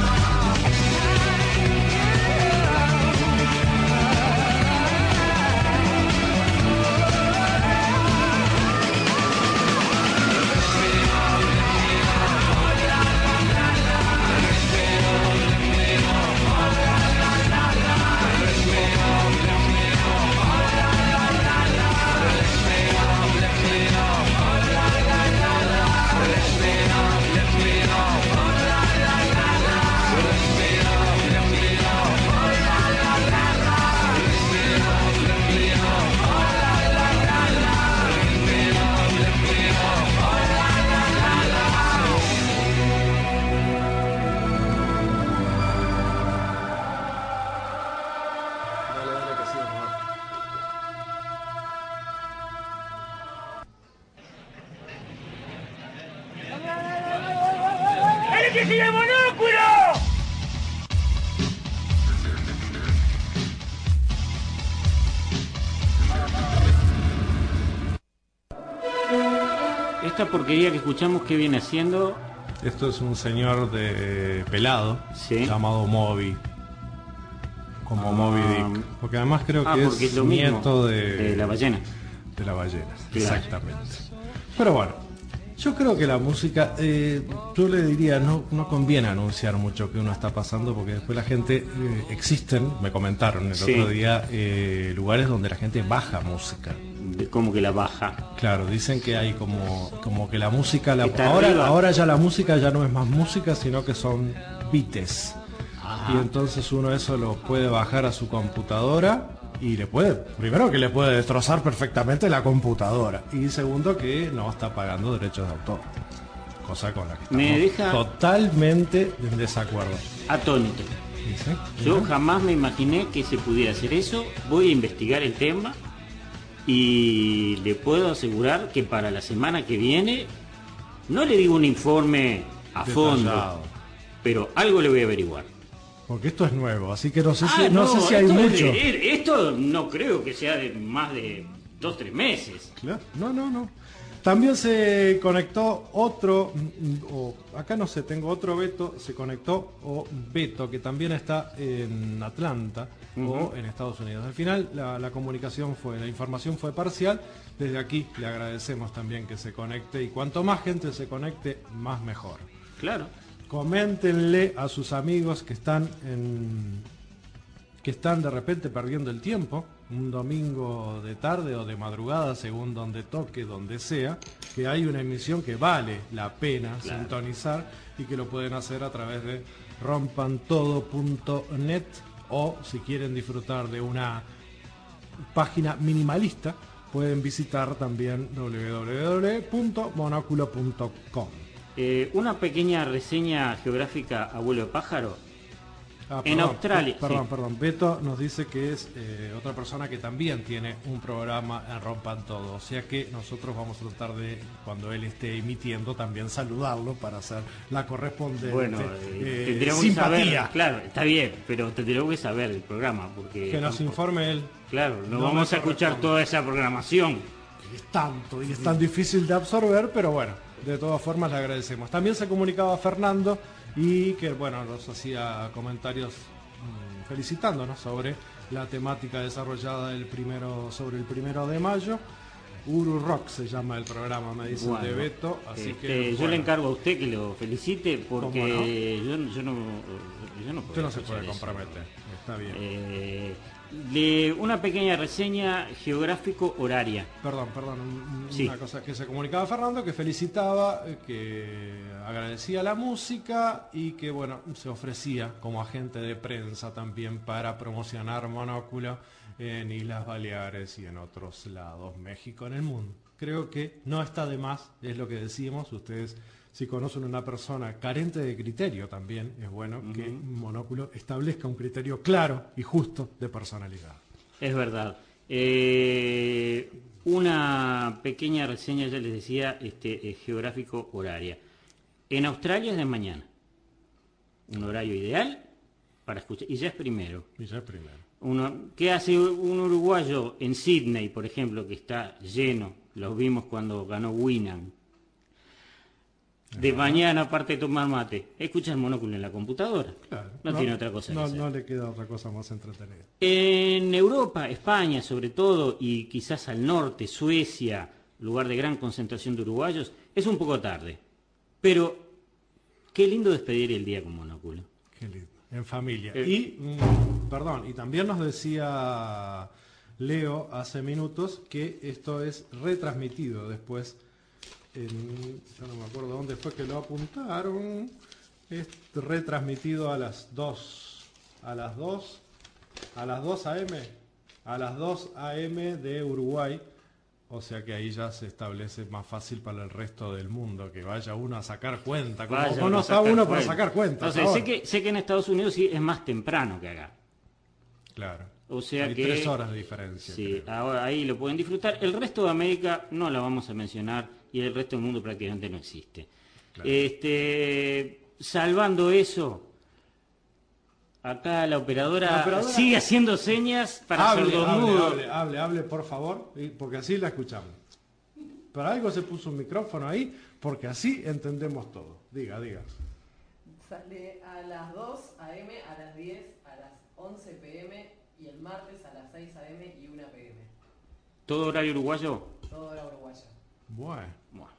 Dale, dale, que sí, amor. ¡El que sigue monóculo! Esta porquería que escuchamos, ¿qué viene haciendo? Esto es un señor de pelado llamado Moby. Como Ah. Moby Dick. Porque además creo Ah, que porque es es lo mismo, nieto de, de la ballena. De la ballena, Claro. exactamente. Pero bueno, Yo creo que la música, eh, yo le diría, no, no conviene anunciar mucho que uno está pasando, porque después la gente, eh, existen, me comentaron el Sí. otro día, eh, lugares donde la gente baja música. ¿Cómo que la baja? Claro, dicen que hay como, como que la música, la, Está ahora, arriba. ahora ya la música ya no es más música, sino que son beats. Ajá. Y entonces uno eso lo puede bajar a su computadora y le puede, primero que le puede destrozar perfectamente la computadora, y segundo que no está pagando derechos de autor, cosa con la que estamos Me deja totalmente en desacuerdo. atónito. ¿Sí? Yo Ujú. jamás me imaginé que se pudiera hacer eso. Voy a investigar el tema y le puedo asegurar que para la semana que viene, no le digo un informe a fondo, Detallado. pero algo le voy a averiguar. Porque esto es nuevo, así que no sé si, Ah, no sé si hay esto es mucho. de- esto no creo que sea de más de dos, tres meses. Claro. No, no, no. También se conectó otro, mm, o acá no sé, tengo otro Beto, se conectó o Beto, que también está en Atlanta Ujú. o en Estados Unidos. Al final la, la comunicación fue, la información fue parcial. Desde aquí le agradecemos también que se conecte, y cuanto más gente se conecte, más mejor. Claro. Coméntenle a sus amigos que están en, que están de repente perdiendo el tiempo, un domingo de tarde o de madrugada, según donde toque, donde sea, que hay una emisión que vale la pena Claro. sintonizar, y que lo pueden hacer a través de rompan todo punto net, o si quieren disfrutar de una página minimalista, pueden visitar también w w w punto monóculo punto com. Eh, una pequeña reseña geográfica, abuelo de pájaro. Ah, En perdón, Australia, per- Perdón, sí. perdón. Beto nos dice que es eh, otra persona que también tiene un programa en Rompan Todo. O sea que nosotros vamos a tratar de, cuando él esté emitiendo, también saludarlo para hacer la correspondiente Bueno, eh, eh, tendríamos que simpatía. saber, claro, está bien, pero tendríamos que saber el programa, porque Que nos informe él. claro, no, No vamos me a escuchar corresponde. toda esa programación. Es tanto y es tan difícil de absorber, pero bueno, de todas formas le agradecemos. También se comunicaba Fernando, y que bueno, nos hacía comentarios mm, felicitándonos sobre la temática desarrollada el primero, sobre el primero de mayo. Uru Rock se llama el programa, me dicen Bueno, de Beto, así este, que yo bueno, le encargo a usted que lo felicite, porque ¿Cómo no? yo, yo no yo no usted puedo no se puede escuchar eso. comprometer, está bien. Eh, de una pequeña reseña geográfico horaria. Perdón, perdón, un- Sí. una cosa que se comunicaba Fernando, que felicitaba, eh, que agradecía la música, y que bueno, se ofrecía como agente de prensa también para promocionar Monóculo en Islas Baleares y en otros lados, México, en el mundo. Creo que no está de más, es lo que decimos. Ustedes, si conocen una persona carente de criterio, también es bueno que Monóculo establezca un criterio claro y justo de personalidad. Es verdad. Eh, una pequeña reseña, ya les decía, este, eh, geográfico horaria. En Australia es de mañana. Un horario ideal para escuchar. Y ya es primero. Y ya es primero. Uno, ¿qué hace un uruguayo en Sydney, por ejemplo, que está lleno? Los vimos cuando ganó Winnan. De mañana, aparte de tomar mate, escucha el Monóculo en la computadora. Claro, no, tiene otra cosa no, que hacer. no le queda otra cosa más entretenida. En Europa, España sobre todo, y quizás al norte, Suecia, lugar de gran concentración de uruguayos, es un poco tarde. Pero qué lindo despedir el día con Monóculo. Qué lindo. En familia. Eh. Y, mm, perdón, y también nos decía Leo hace minutos que esto es retransmitido después. En, yo no me acuerdo dónde fue que lo apuntaron. Es retransmitido a las dos. A las dos. A las dos a eme. A las dos a eme de Uruguay. O sea que ahí ya se establece más fácil para el resto del mundo, que vaya uno a sacar cuenta. Como Vaya no a está sacar uno para cuenta. sacar cuenta. Entonces, sé que, sé que en Estados Unidos sí es más temprano que acá. Claro. O sea Hay que tres horas de diferencia. Sí, ahora ahí lo pueden disfrutar. El resto de América no la vamos a mencionar, y el resto del mundo prácticamente no existe. Claro. Este, salvando eso, acá la operadora, La operadora- sigue haciendo señas para hable, hacer hable, mudo. hable, hable, hable, por favor, y- porque así la escuchamos. Para algo se puso un micrófono ahí, porque así entendemos todo. Diga, diga. Sale a las dos a eme, a las diez, a las once pe eme y el martes a las seis a eme y una pe eme. ¿Todo horario uruguayo? Todo hora uruguaya. Bueno. Bueno.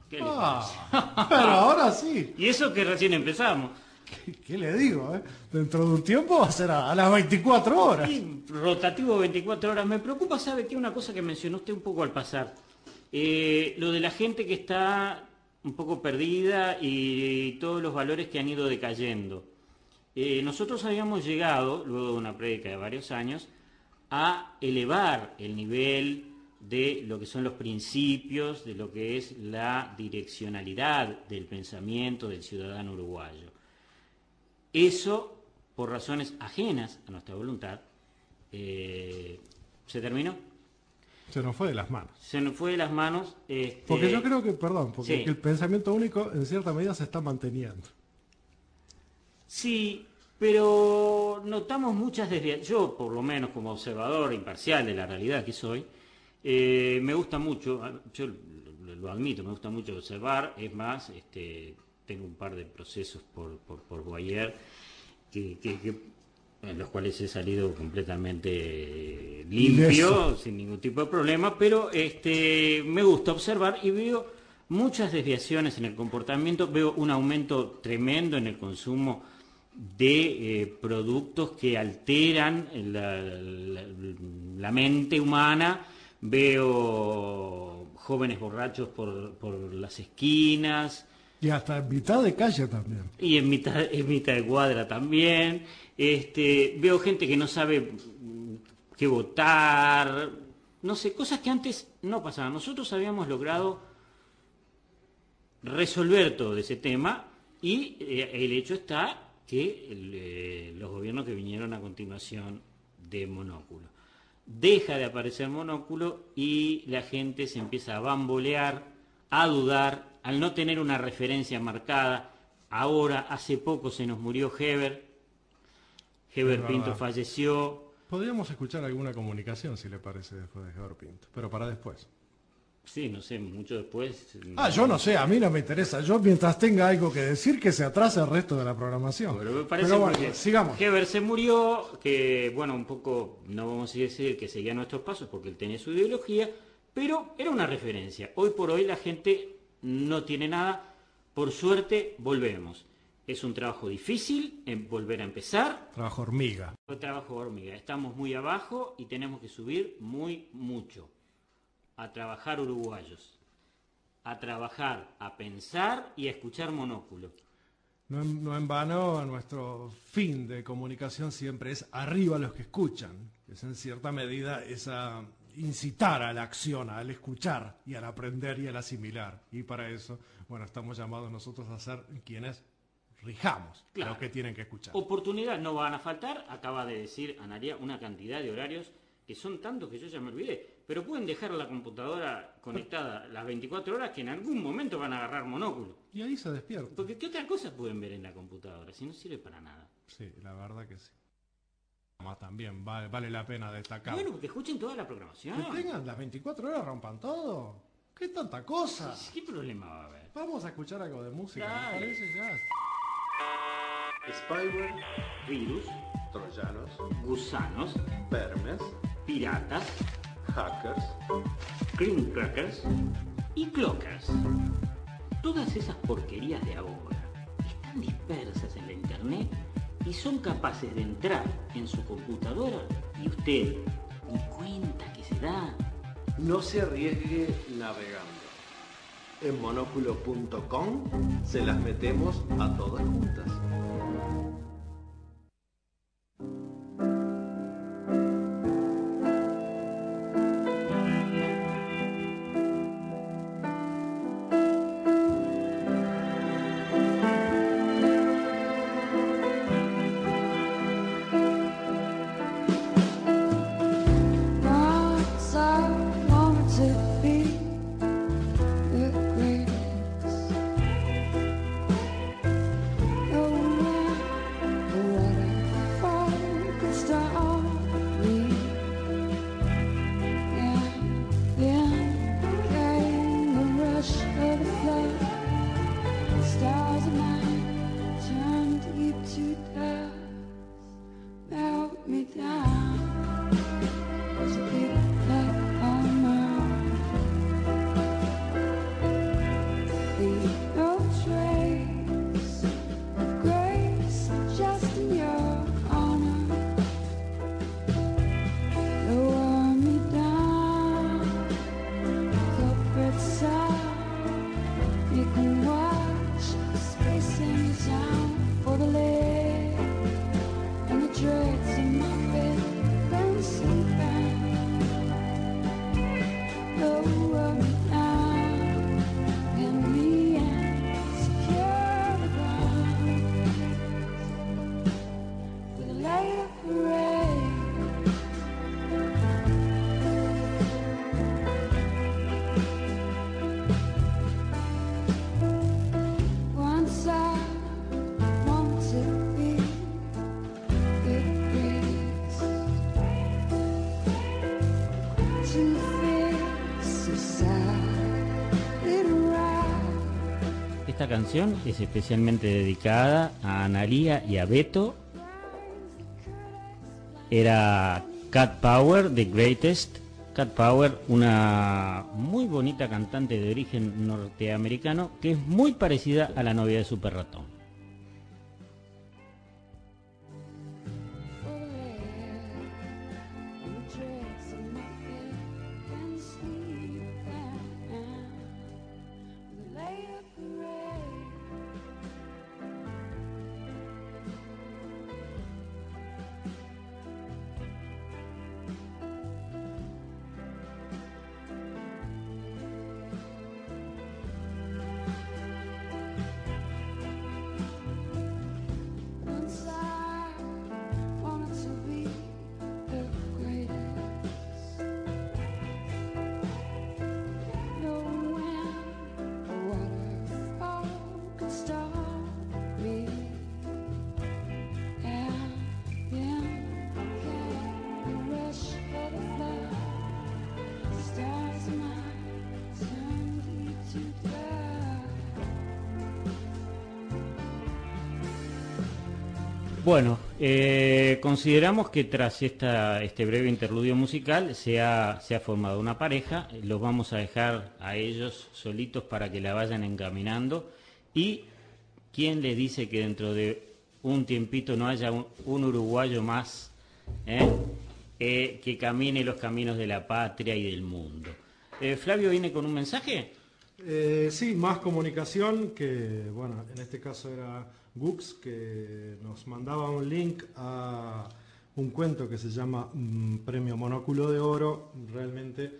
¿Qué le Ah, pero ahora sí. Y eso que recién empezamos. ¿Qué, qué le digo? Eh? Dentro de un tiempo va a ser a, a las veinticuatro horas. Sí, rotativo veinticuatro horas. Me preocupa, ¿sabe qué? Una cosa que mencionó usted un poco al pasar. Eh, lo de la gente que está un poco perdida y, y todos los valores que han ido decayendo. Eh, nosotros habíamos llegado, luego de una prédica de varios años, a elevar el nivel de lo que son los principios, de lo que es la direccionalidad del pensamiento del ciudadano uruguayo. Eso, por razones ajenas a nuestra voluntad, eh, ¿se terminó? Se nos fue de las manos. Se nos fue de las manos. Este... Porque yo creo que, perdón, porque sí. que el pensamiento único en cierta medida se está manteniendo. Sí, pero notamos muchas desviaciones. Yo, por lo menos como observador imparcial de la realidad que soy, eh, me gusta mucho, yo lo, lo admito, me gusta mucho observar. Es más, este, tengo un par de procesos por, por, por Boyer que, que, que, en los cuales he salido completamente limpio, sin ningún tipo de problema, pero este, me gusta observar y veo muchas desviaciones en el comportamiento, veo un aumento tremendo en el consumo de eh, productos que alteran la, la, la mente humana. Veo jóvenes borrachos por, por las esquinas. Y hasta en mitad de calle también. Y en mitad, en mitad de cuadra también. Este, veo gente que no sabe qué votar. No sé, cosas que antes no pasaban. Nosotros habíamos logrado resolver todo ese tema y eh, el hecho está que el, eh, los gobiernos que vinieron a continuación de Monóculo. Deja de aparecer Monóculo y la gente se empieza a bambolear, a dudar, al no tener una referencia marcada. Ahora, hace poco se nos murió Heber. Heber Pinto falleció. Podríamos escuchar alguna comunicación, si le parece, después de Heber Pinto, pero para después. Sí, no sé, mucho después. Ah, yo no sé, a mí no me interesa. Yo mientras tenga algo que decir, que se atrase el resto de la programación. Pero me parece Pero bueno, porque sigamos. Heber se murió, que bueno, un poco, no vamos a decir que seguía nuestros pasos porque él tenía su ideología, pero era una referencia. Hoy por hoy la gente no tiene nada. Por suerte, volvemos. Es un trabajo difícil en volver a empezar. Trabajo hormiga. Trabajo hormiga. Estamos muy abajo y tenemos que subir muy mucho. A trabajar uruguayos, a trabajar, a pensar y a escuchar Monóculo. No en, no en vano, nuestro fin de comunicación siempre es arriba los que escuchan. Es en cierta medida esa incitar a la acción, al escuchar y al aprender y al asimilar. Y para eso, bueno, estamos llamados nosotros a ser quienes rijamos Claro. lo que tienen que escuchar. Oportunidades no van a faltar. Acaba de decir Analia una cantidad de horarios que son tantos que yo ya me olvidé. Pero pueden dejar la computadora conectada las veinticuatro horas que en algún momento van a agarrar Monóculo. Y ahí se despierta. Porque ¿qué otra cosa pueden ver en la computadora si no sirve para nada? Sí, la verdad que sí. Más también vale, vale la pena destacar. Bueno, porque escuchen toda la programación. Que tengan las veinticuatro horas, rompan todo. ¿Qué tanta cosa? ¿Qué problema va a haber? Vamos a escuchar algo de música, Dale. ¿me parece ya? Spyware, Virus, troyanos, gusanos, vermes, piratas, hackers, cream crackers y clockers. Todas esas porquerías de ahora están dispersas en la internet y son capaces de entrar en su computadora y usted ni cuenta que se da. No se arriesgue navegando. En monóculo punto com se las metemos a todas juntas. Once I wanted to be the greatest. No matter what I focused on me. And then came the rush of the flood. The stars of night turned deep to dust. Melt me down. So pick up on my Esta canción es especialmente dedicada a Analía y a Beto. Era Cat Power, The Greatest. Cat Power, una muy bonita cantante de origen norteamericano que es muy parecida a la novia de Super Ratón. Bueno, eh, consideramos que tras esta, este breve interludio musical se ha, se ha formado una pareja. Los vamos a dejar a ellos solitos para que la vayan encaminando. Y ¿quién les dice que dentro de un tiempito no haya un, un uruguayo más eh, eh, que camine los caminos de la patria y del mundo? Eh, Flavio viene con un mensaje. Eh, sí, más comunicación, que bueno, en este caso era Gux, que nos mandaba un link a un cuento que se llama mm, Premio Monóculo de Oro. Realmente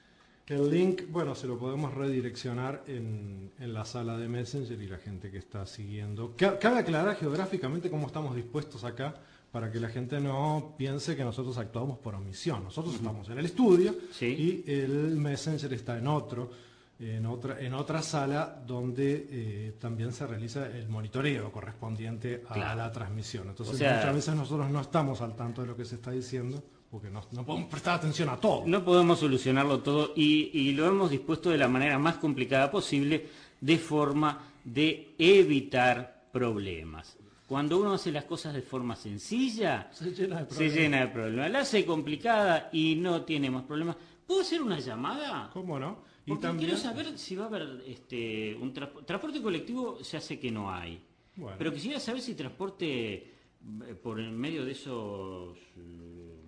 el link, bueno, se lo podemos redireccionar en, en la sala de Messenger y la gente que está siguiendo. Cabe aclarar geográficamente cómo estamos dispuestos acá, para que la gente no piense que nosotros actuamos por omisión. Nosotros uh-huh. estamos en el estudio, ¿sí? Y el Messenger está en otro. En otra, en otra sala donde eh, también se realiza el monitoreo correspondiente a claro. la transmisión. Entonces, o sea, muchas veces nosotros no estamos al tanto de lo que se está diciendo porque no, no podemos prestar atención a todo. No podemos solucionarlo todo y, y lo hemos dispuesto de la manera más complicada posible, de forma de evitar problemas. Cuando uno hace las cosas de forma sencilla, se llena de problemas. Se llena de problemas. La hace complicada y no tiene más problemas. ¿Puedo hacer una llamada? ¿Cómo no? Porque y también quiero saber si va a haber este, un tra transporte colectivo. Ya sé que no hay, bueno. Pero quisiera saber si transporte por el medio de esos eh,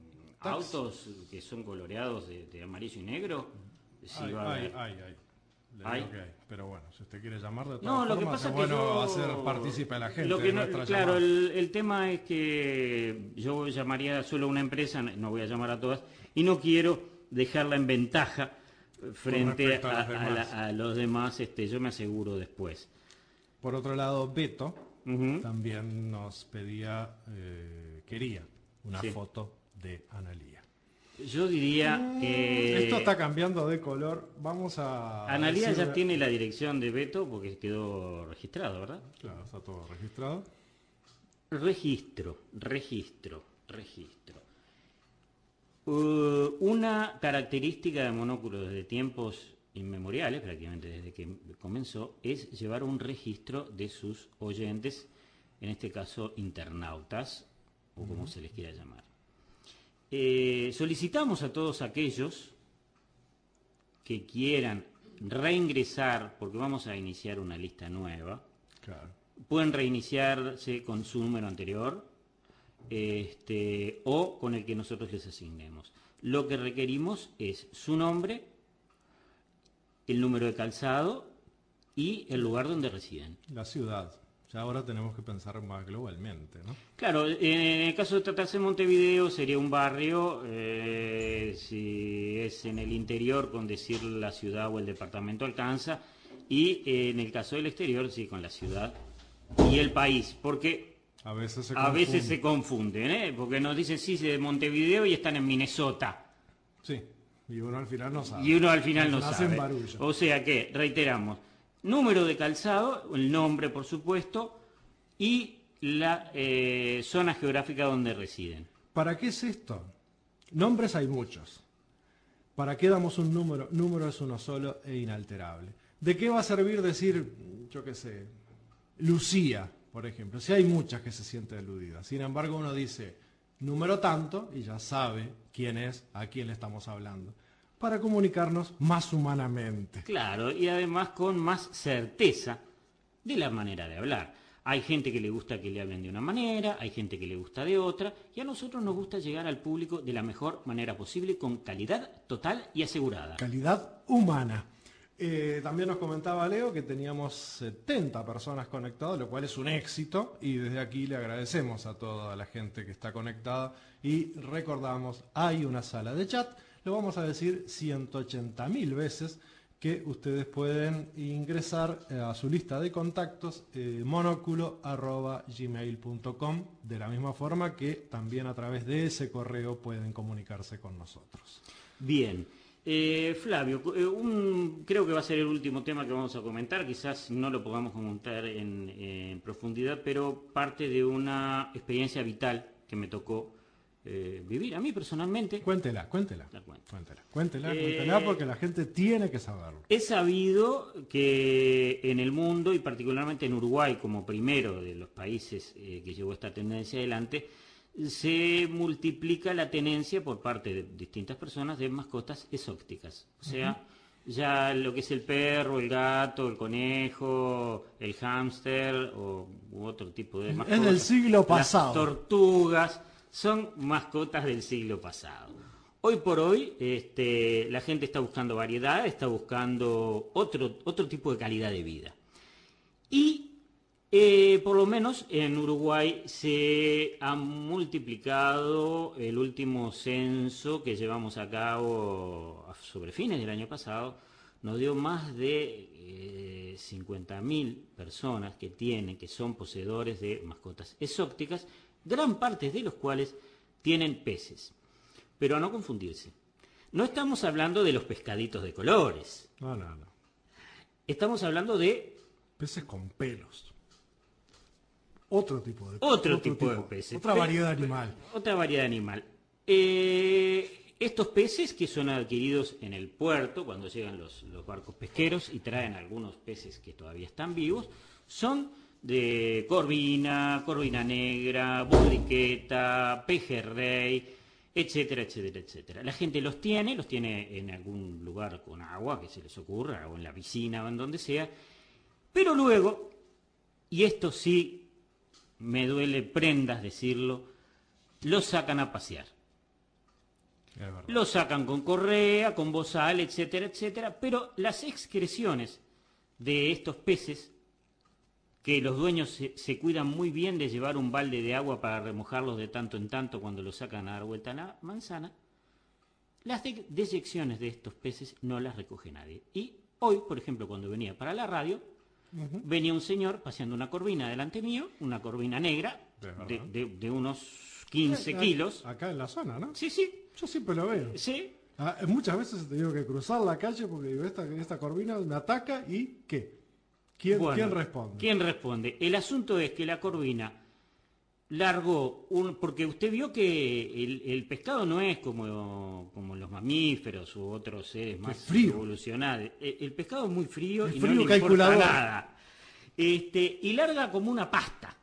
autos que son coloreados de, de amarillo y negro. Si hay, va a hay, haber. hay, hay. Le ¿Hay? digo que hay. Pero bueno, si usted quiere llamar de todas no, formas, lo que pasa es que bueno yo, hacer partícipe a la gente. Lo que no, de claro, el, el tema es que yo llamaría solo a una empresa, no voy a llamar a todas, y no quiero dejarla en ventaja frente a, a, los a, la, a los demás. Este, yo me aseguro después. Por otro lado, Beto uh-huh. también nos pedía, eh, quería una sí. foto de Analía. Yo diría que... Esto está cambiando de color. Vamos a... Analía decirle... ya tiene la dirección de Beto porque quedó registrado, ¿verdad? Claro, está todo registrado. Registro, registro, registro. Uh, una característica de Monóculo desde tiempos inmemoriales, prácticamente desde que comenzó, es llevar un registro de sus oyentes, en este caso internautas, o como uh-huh. se les quiera llamar. Eh, solicitamos a todos aquellos que quieran reingresar, porque vamos a iniciar una lista nueva, claro. Pueden reiniciarse con su número anterior, Este, o con el que nosotros les asignemos. Lo que requerimos es su nombre, el número de calzado y el lugar donde residen. La ciudad. Ya ahora tenemos que pensar más globalmente, ¿no? Claro, en el caso de tratarse de Montevideo sería un barrio, eh, si es en el interior con decir la ciudad o el departamento alcanza, y eh, en el caso del exterior sí con la ciudad y el país, porque A veces se a confunden. veces se confunden, ¿eh? Porque nos dicen sí, de Montevideo y están en Minnesota. Sí, y uno al final no sabe. Y uno al final no Hacen sabe. barullo. O sea que, reiteramos, número de calzado, el nombre por supuesto, y la eh, zona geográfica donde residen. ¿Para qué es esto? Nombres hay muchos. ¿Para qué damos un número? Número es uno solo e inalterable. ¿De qué va a servir decir, yo qué sé, Lucía, por ejemplo? Si hay muchas que se sienten aludidas. Sin embargo, uno dice número tanto y ya sabe quién es, a quién le estamos hablando, para comunicarnos más humanamente. Claro, y además con más certeza de la manera de hablar. Hay gente que le gusta que le hablen de una manera, hay gente que le gusta de otra, y a nosotros nos gusta llegar al público de la mejor manera posible, con calidad total y asegurada. Calidad humana. Eh, también nos comentaba Leo que teníamos setenta personas conectadas, lo cual es un éxito, y desde aquí le agradecemos a toda la gente que está conectada, y recordamos, hay una sala de chat, lo vamos a decir ciento ochenta mil veces, que ustedes pueden ingresar a su lista de contactos, eh, monóculo arroba gmail punto com, de la misma forma que también a través de ese correo pueden comunicarse con nosotros. Bien. Eh, Flavio, eh, un, creo que va a ser el último tema que vamos a comentar, quizás no lo podamos comentar en, en profundidad, pero parte de una experiencia vital que me tocó eh, vivir a mí personalmente. Cuéntela, cuéntela. La cuento. Cuéntela, cuéntela, Eh, cuéntela, porque la gente tiene que saberlo. He sabido que en el mundo, y particularmente en Uruguay, como primero de los países eh, que llevó esta tendencia adelante, se multiplica la tenencia por parte de distintas personas de mascotas exóticas. O sea, uh-huh. ya lo que es el perro, el gato, el conejo, el hámster o u otro tipo de mascotas. Es del siglo pasado. Las tortugas son mascotas del siglo pasado. Hoy por hoy este, la gente está buscando variedad, está buscando otro, otro tipo de calidad de vida. Y Eh, por lo menos en Uruguay se ha multiplicado el último censo que llevamos a cabo sobre fines del año pasado, nos dio más de eh, cincuenta mil personas que tienen, que son poseedores de mascotas exóticas, gran parte de los cuales tienen peces. Pero a no confundirse, no estamos hablando de los pescaditos de colores. No, no, no. Estamos hablando de peces con pelos. Otro tipo de Otro, otro tipo, tipo de peces. Otra variedad animal. Otra variedad animal. Eh, estos peces que son adquiridos en el puerto, cuando llegan los, los barcos pesqueros y traen algunos peces que todavía están vivos, son de corvina, corvina negra, borriqueta, pejerrey, etcétera, etcétera, etcétera. La gente los tiene, los tiene en algún lugar con agua, que se les ocurra, o en la piscina o en donde sea, pero luego, y esto sí me duele prendas decirlo, los sacan a pasear. Los sacan con correa, con bozal, etcétera, etcétera, pero las excreciones de estos peces, que los dueños se, se cuidan muy bien de llevar un balde de agua para remojarlos de tanto en tanto cuando los sacan a dar vuelta a la manzana, las de, deyecciones de estos peces no las recoge nadie. Y hoy, por ejemplo, cuando venía para la radio, Uh-huh. venía un señor paseando una corvina delante mío, una corvina negra, de, de, de unos quince acá, kilos. Acá en la zona, ¿no? Sí, sí. Yo siempre lo veo. Sí. Ah, muchas veces he tenido que cruzar la calle porque digo, esta, esta corvina me ataca y ¿qué? ¿Quién, bueno, ¿quién responde? ¿Quién responde? El asunto es que la corvina largó, un, porque usted vio que el, el pescado no es como, como los mamíferos u otros seres más frío. evolucionados. El, el pescado es muy frío el y frío no le calculador. importa nada. Este, y larga como una pasta.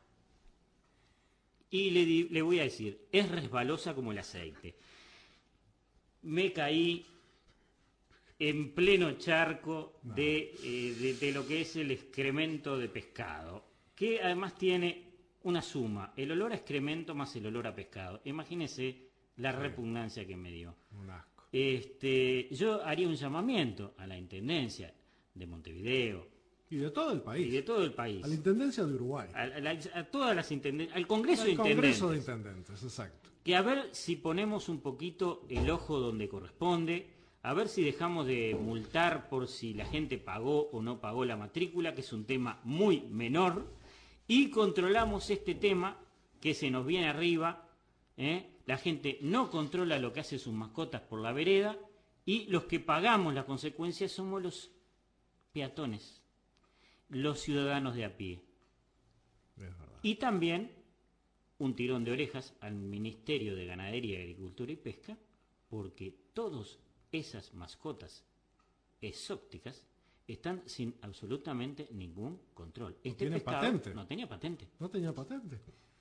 Y le, di, le voy a decir, es resbalosa como el aceite. Me caí en pleno charco no. de, eh, de, de lo que es el excremento de pescado, que además tiene una suma, el olor a excremento más el olor a pescado. Imagínese la sí. repugnancia que me dio. Un asco. Este, yo haría un llamamiento a la Intendencia de Montevideo. Y de todo el país. Y de todo el país. A la Intendencia de Uruguay. A, a, a, a todas las intendencias, al Congreso al de Intendentes. Congreso de Intendentes, exacto. Que a ver si ponemos un poquito el ojo donde corresponde, a ver si dejamos de multar por si la gente pagó o no pagó la matrícula, que es un tema muy menor, y controlamos este tema que se nos viene arriba, ¿eh? La gente no controla lo que hace sus mascotas por la vereda y los que pagamos las consecuencias somos los peatones, los ciudadanos de a pie. Y también un tirón de orejas al Ministerio de Ganadería, Agricultura y Pesca, porque todas esas mascotas exóticas están sin absolutamente ningún control. Este no tiene pescado patente. No tenía patente. No tenía patente.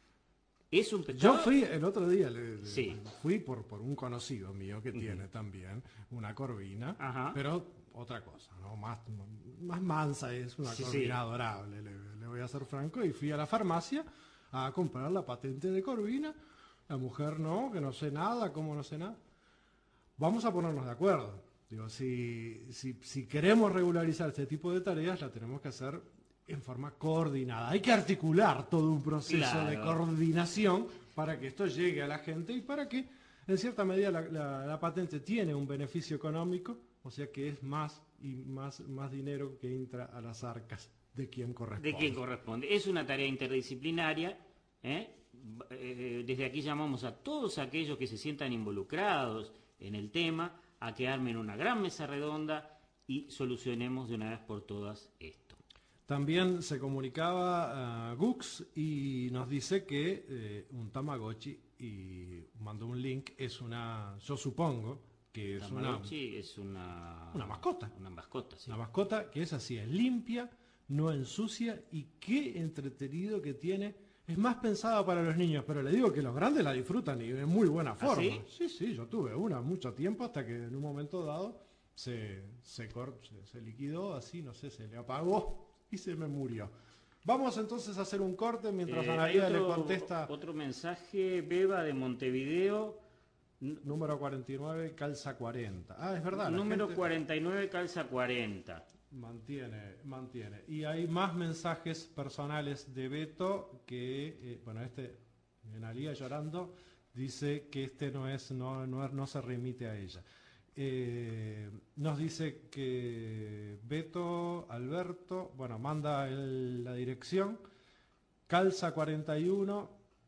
Es un pescado. Yo fui el otro día, le, le- Sí. fui por, por un conocido mío que tiene también una corvina, Ajá. pero otra cosa, ¿no? Más, más mansa, es una Sí, corvina sí. adorable, le, le voy a ser franco, y fui a la farmacia a comprar la patente de corvina. La mujer no, que no sé nada, cómo no sé nada. Vamos a ponernos de acuerdo. Digo, si, si, si queremos regularizar este tipo de tareas, la tenemos que hacer en forma coordinada. Hay que articular todo un proceso Claro. de coordinación para que esto llegue a la gente y para que, en cierta medida, la, la- la patente tiene un beneficio económico, o sea que es más y más, más dinero que entra a las arcas de quien corresponde. De quien corresponde. Es una tarea interdisciplinaria. ¿eh? Eh, desde aquí llamamos a todos aquellos que se sientan involucrados en el tema a que armen una gran mesa redonda y solucionemos de una vez por todas esto. También se comunicaba a Gux y nos dice que eh, un Tamagotchi, y mandó un link, es una, yo supongo que es una, Tamagotchi es una... una mascota. Una mascota, sí. una mascota que es así, es limpia, no ensucia, y qué entretenido que tiene. Es más pensada para los niños, pero le digo que los grandes la disfrutan y de muy buena forma. ¿sí? Sí, sí, yo tuve una mucho tiempo hasta que en un momento dado se, se, cor- se, se liquidó, así, no sé, se le apagó y se me murió. Vamos entonces a hacer un corte mientras Eh, Ana hay Vida le otro- contesta. Otro mensaje, Beba de Montevideo, Número cuarenta y nueve, calza cuarenta. Ah, es verdad. la número gente cuarenta y nueve, calza cuarenta. Mantiene, mantiene. Y hay más mensajes personales de Beto que, eh, bueno, este, en Alía llorando, dice que este no es, no, no, no se remite a ella. Eh, nos dice que Beto, Alberto, bueno, manda el- la dirección, calza cuarenta y uno,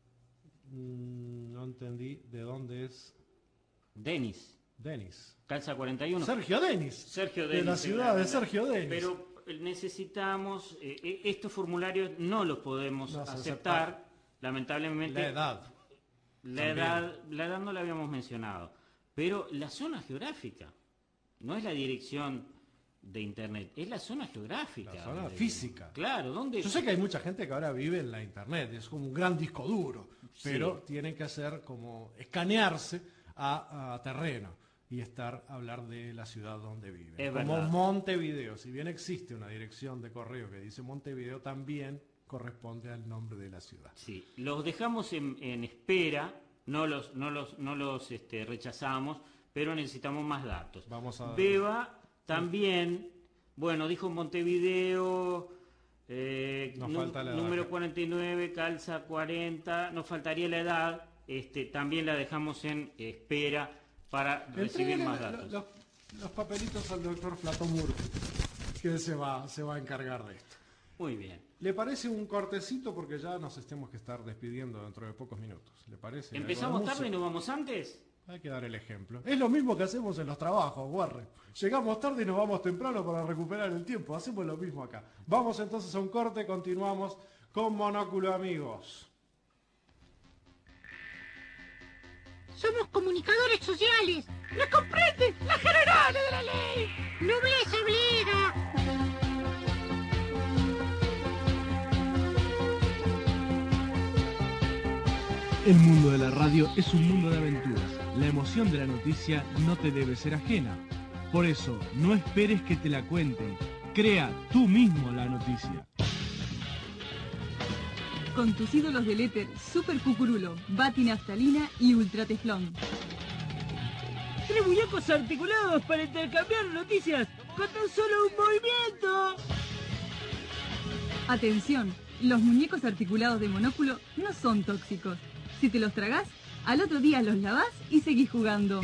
mm, no entendí de dónde es. Denis. Denis. Calza cuarenta y uno. Sergio Denis. Sergio De Denis. la ciudad de Sergio Denis. Pero eh, necesitamos, eh, eh, estos formularios no los podemos No se aceptar, acepta. lamentablemente. La edad. La También. edad, la edad no la habíamos mencionado. Pero la zona geográfica, no es la dirección de internet, es la zona geográfica. La zona donde- física. Claro, ¿dónde? Yo sé que hay mucha gente que ahora vive en la internet, es como un gran disco duro, pero tienen que hacer como escanearse a, a terreno y estar hablar de la ciudad donde viven. Es como verdad. Montevideo, si bien existe una dirección de correo que dice Montevideo, también corresponde al nombre de la ciudad. Sí, los dejamos en, en espera, no los, no los, no los este, rechazamos, pero necesitamos más datos. Vamos a... Beba también, bueno, dijo Montevideo, eh, Nos nu- falta la edad. número cuarenta y nueve, calza cuarenta, nos faltaría la edad, este, también la dejamos en espera para recibir Entréguele más lo- datos. Los, los papelitos al doctor Flatomur, que se va, se va a encargar de esto. Muy bien. ¿Le parece un cortecito? Porque ya nos tenemos que estar despidiendo dentro de pocos minutos. ¿Le parece? ¿Empezamos ¿Algo de tarde y música? nos vamos antes? Hay que dar el ejemplo. Es lo mismo que hacemos en los trabajos, Guarre. Llegamos tarde y nos vamos temprano para recuperar el tiempo. Hacemos lo mismo acá. Vamos entonces a un corte, continuamos con Monóculo, amigos. Somos comunicadores sociales. ¿Nos comprenden? Las generales de la ley. Nobleza obliga. El mundo de la radio es un mundo de aventuras. La emoción de la noticia no te debe ser ajena. Por eso, no esperes que te la cuenten. Crea tú mismo la noticia. Con tus ídolos del éter Super Cucurulo, Bati Naftalina y Ultra Teflón. Tres muñecos articulados para intercambiar noticias con tan solo un movimiento. Atención, los muñecos articulados de Monóculo no son tóxicos. Si te los tragás, al otro día los lavás y seguís jugando.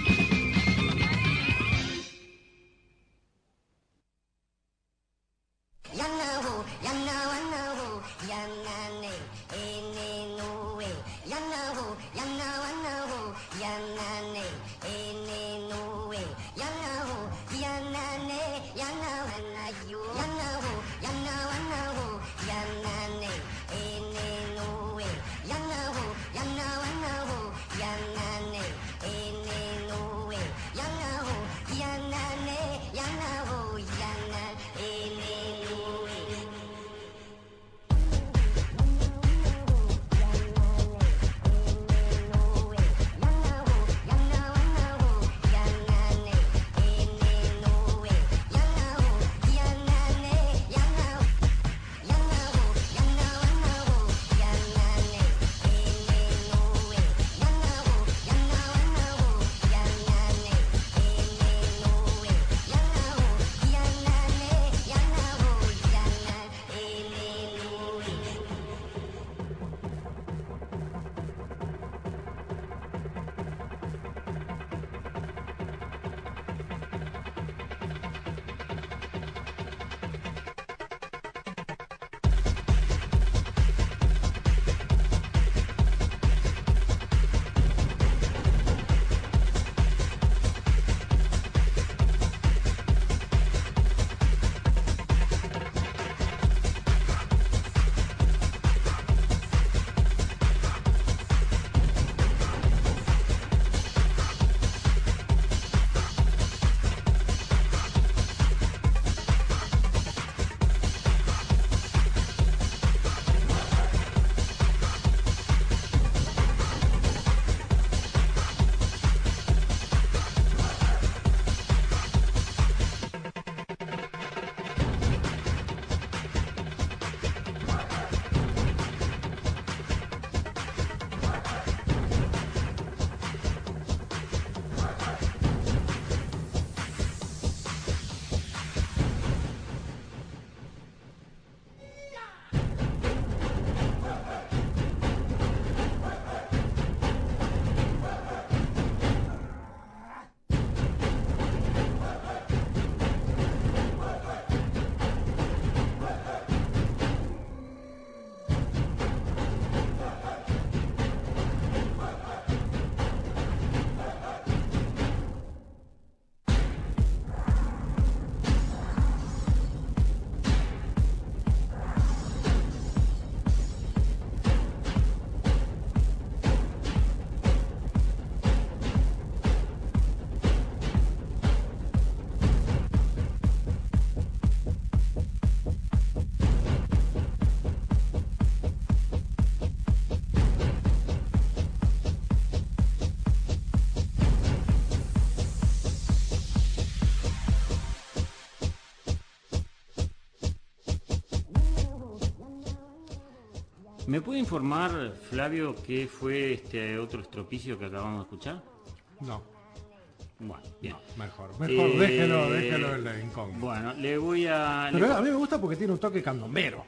¿Me puede informar, Flavio, qué fue este otro estropicio que acabamos de escuchar? No. Bueno, bien. No, mejor, mejor, eh, déjelo, déjelo en la incógnita. Bueno, le voy a... Pero le... a mí me gusta porque tiene un toque candombero.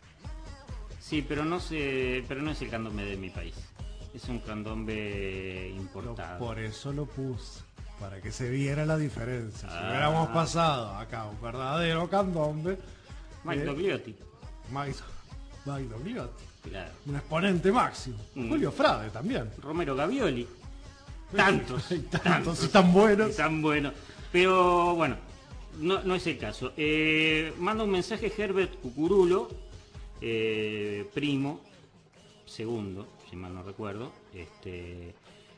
Sí, pero no sé, pero no es el candombe de mi país. Es un candombe importado. Por eso lo puse, para que se viera la diferencia. Si Ah. hubiéramos pasado acá un verdadero candombe... Mike eh, Dogliotti. Mike, Mike Dogliotti. Claro. Un exponente máximo. Mm. Julio Frade también. Romero Gavioli. Tantos. tantos, tantos y tan buenos. Y tan buenos. Pero bueno, no, no es el caso. Eh, manda un mensaje Herbert Cucurulo, eh, primo, segundo, si mal no recuerdo. Este,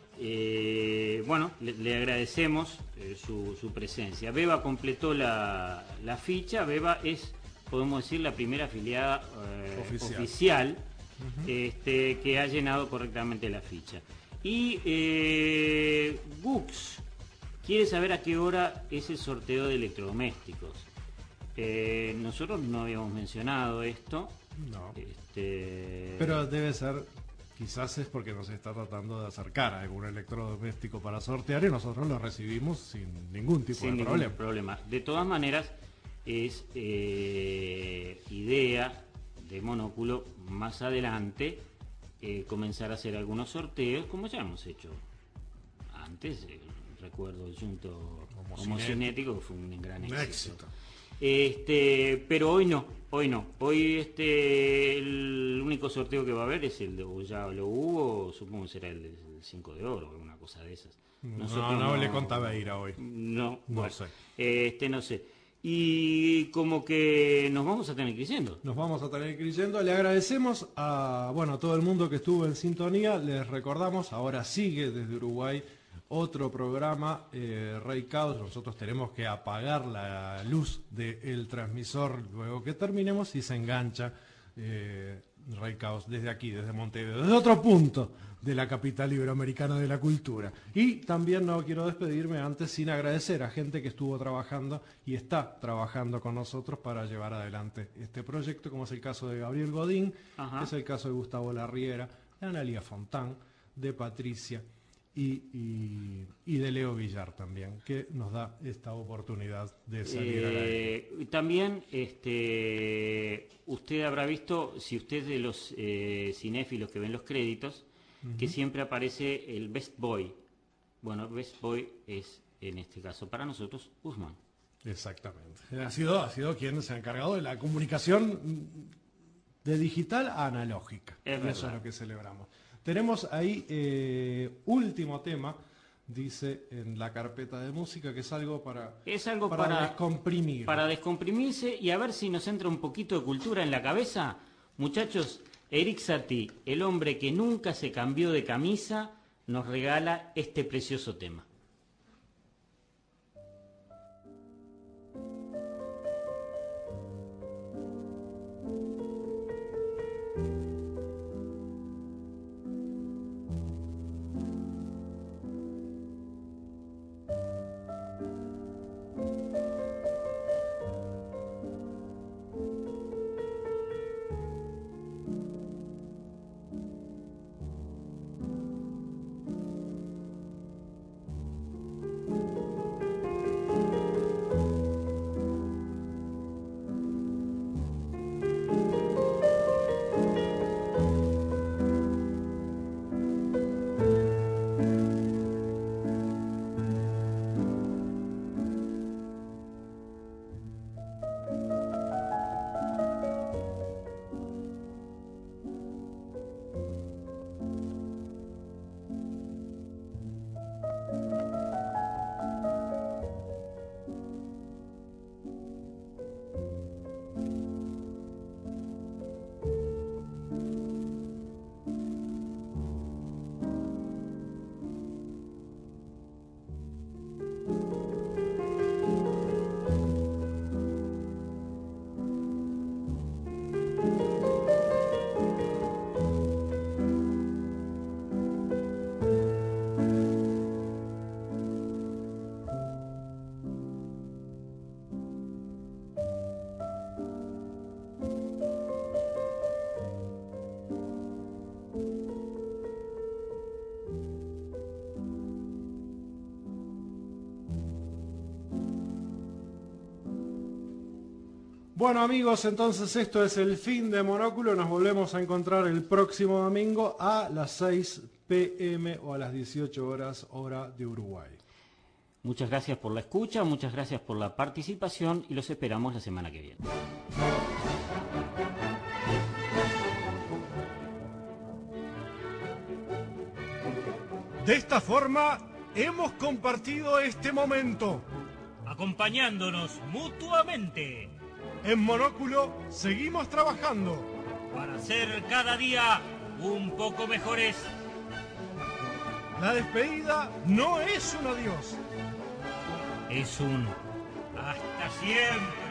eh, bueno, le, le agradecemos eh, su, su presencia. Beba completó la, la ficha. Beba es, podemos decir, la primera afiliada eh, Oficial. oficial Ujú. este, que ha llenado correctamente la ficha. Y eh, Gux quiere saber a qué hora es el sorteo de electrodomésticos. Eh, nosotros no habíamos mencionado esto. No. Este... Pero debe ser, quizás es porque nos está tratando de acercar a algún electrodoméstico para sortear y nosotros lo recibimos sin ningún tipo sin de ningún problema. problema. De todas maneras, es eh, idea de Monóculo más adelante eh, comenzar a hacer algunos sorteos, como ya hemos hecho antes. Eh, recuerdo el Junto Homocinético, que fue un gran Un éxito. éxito. Este, pero hoy no, hoy no. Hoy este el único sorteo que va a haber es el de, o ya lo hubo, supongo que será el del cinco de oro, una cosa de esas. No, no le contaba ir a hoy. No, No bueno, sé. Este, no sé. Y como que nos vamos a tener que ir yendo. Nos vamos a tener que ir yendo. Le agradecemos a, bueno, a todo el mundo que estuvo en sintonía. Les recordamos, ahora sigue desde Uruguay otro programa, eh, Rey Caos. Nosotros tenemos que apagar la luz del transmisor luego que terminemos y se engancha eh, Rey Caos desde aquí, desde Montevideo, desde otro punto de la capital iberoamericana de la cultura. Y también no quiero despedirme antes sin agradecer a gente que estuvo trabajando y está trabajando con nosotros para llevar adelante este proyecto, como es el caso de Gabriel Godín, Ajá. es el caso de Gustavo Larriera, de Analia Fontán, de Patricia y, y, y de Leo Villar también, que nos da esta oportunidad de salir a la Eh, y también este, usted habrá visto, si usted es de los eh, cinéfilos que ven los créditos, Ujú. que siempre aparece el Best Boy. Bueno, Best Boy es, en este caso, para nosotros, Guzmán. Exactamente. Ha sido, ha sido quien se ha encargado de la comunicación de digital a analógica. Es Eso verdad. es lo que celebramos. Tenemos ahí eh, último tema, dice en la carpeta de música, que es algo para, Es algo para, para, descomprimir. para descomprimirse y a ver si nos entra un poquito de cultura en la cabeza. Muchachos, Eric Satie, el hombre que nunca se cambió de camisa, nos regala este precioso tema. Thank Bueno amigos, entonces esto es el fin de Monóculo. Nos volvemos a encontrar el próximo domingo a las seis pm o a las dieciocho horas hora de Uruguay. Muchas gracias por la escucha, muchas gracias por la participación y los esperamos la semana que viene. De esta forma hemos compartido este momento, acompañándonos mutuamente. En Monóculo seguimos trabajando para ser cada día un poco mejores. La despedida no es un adiós, es un hasta siempre.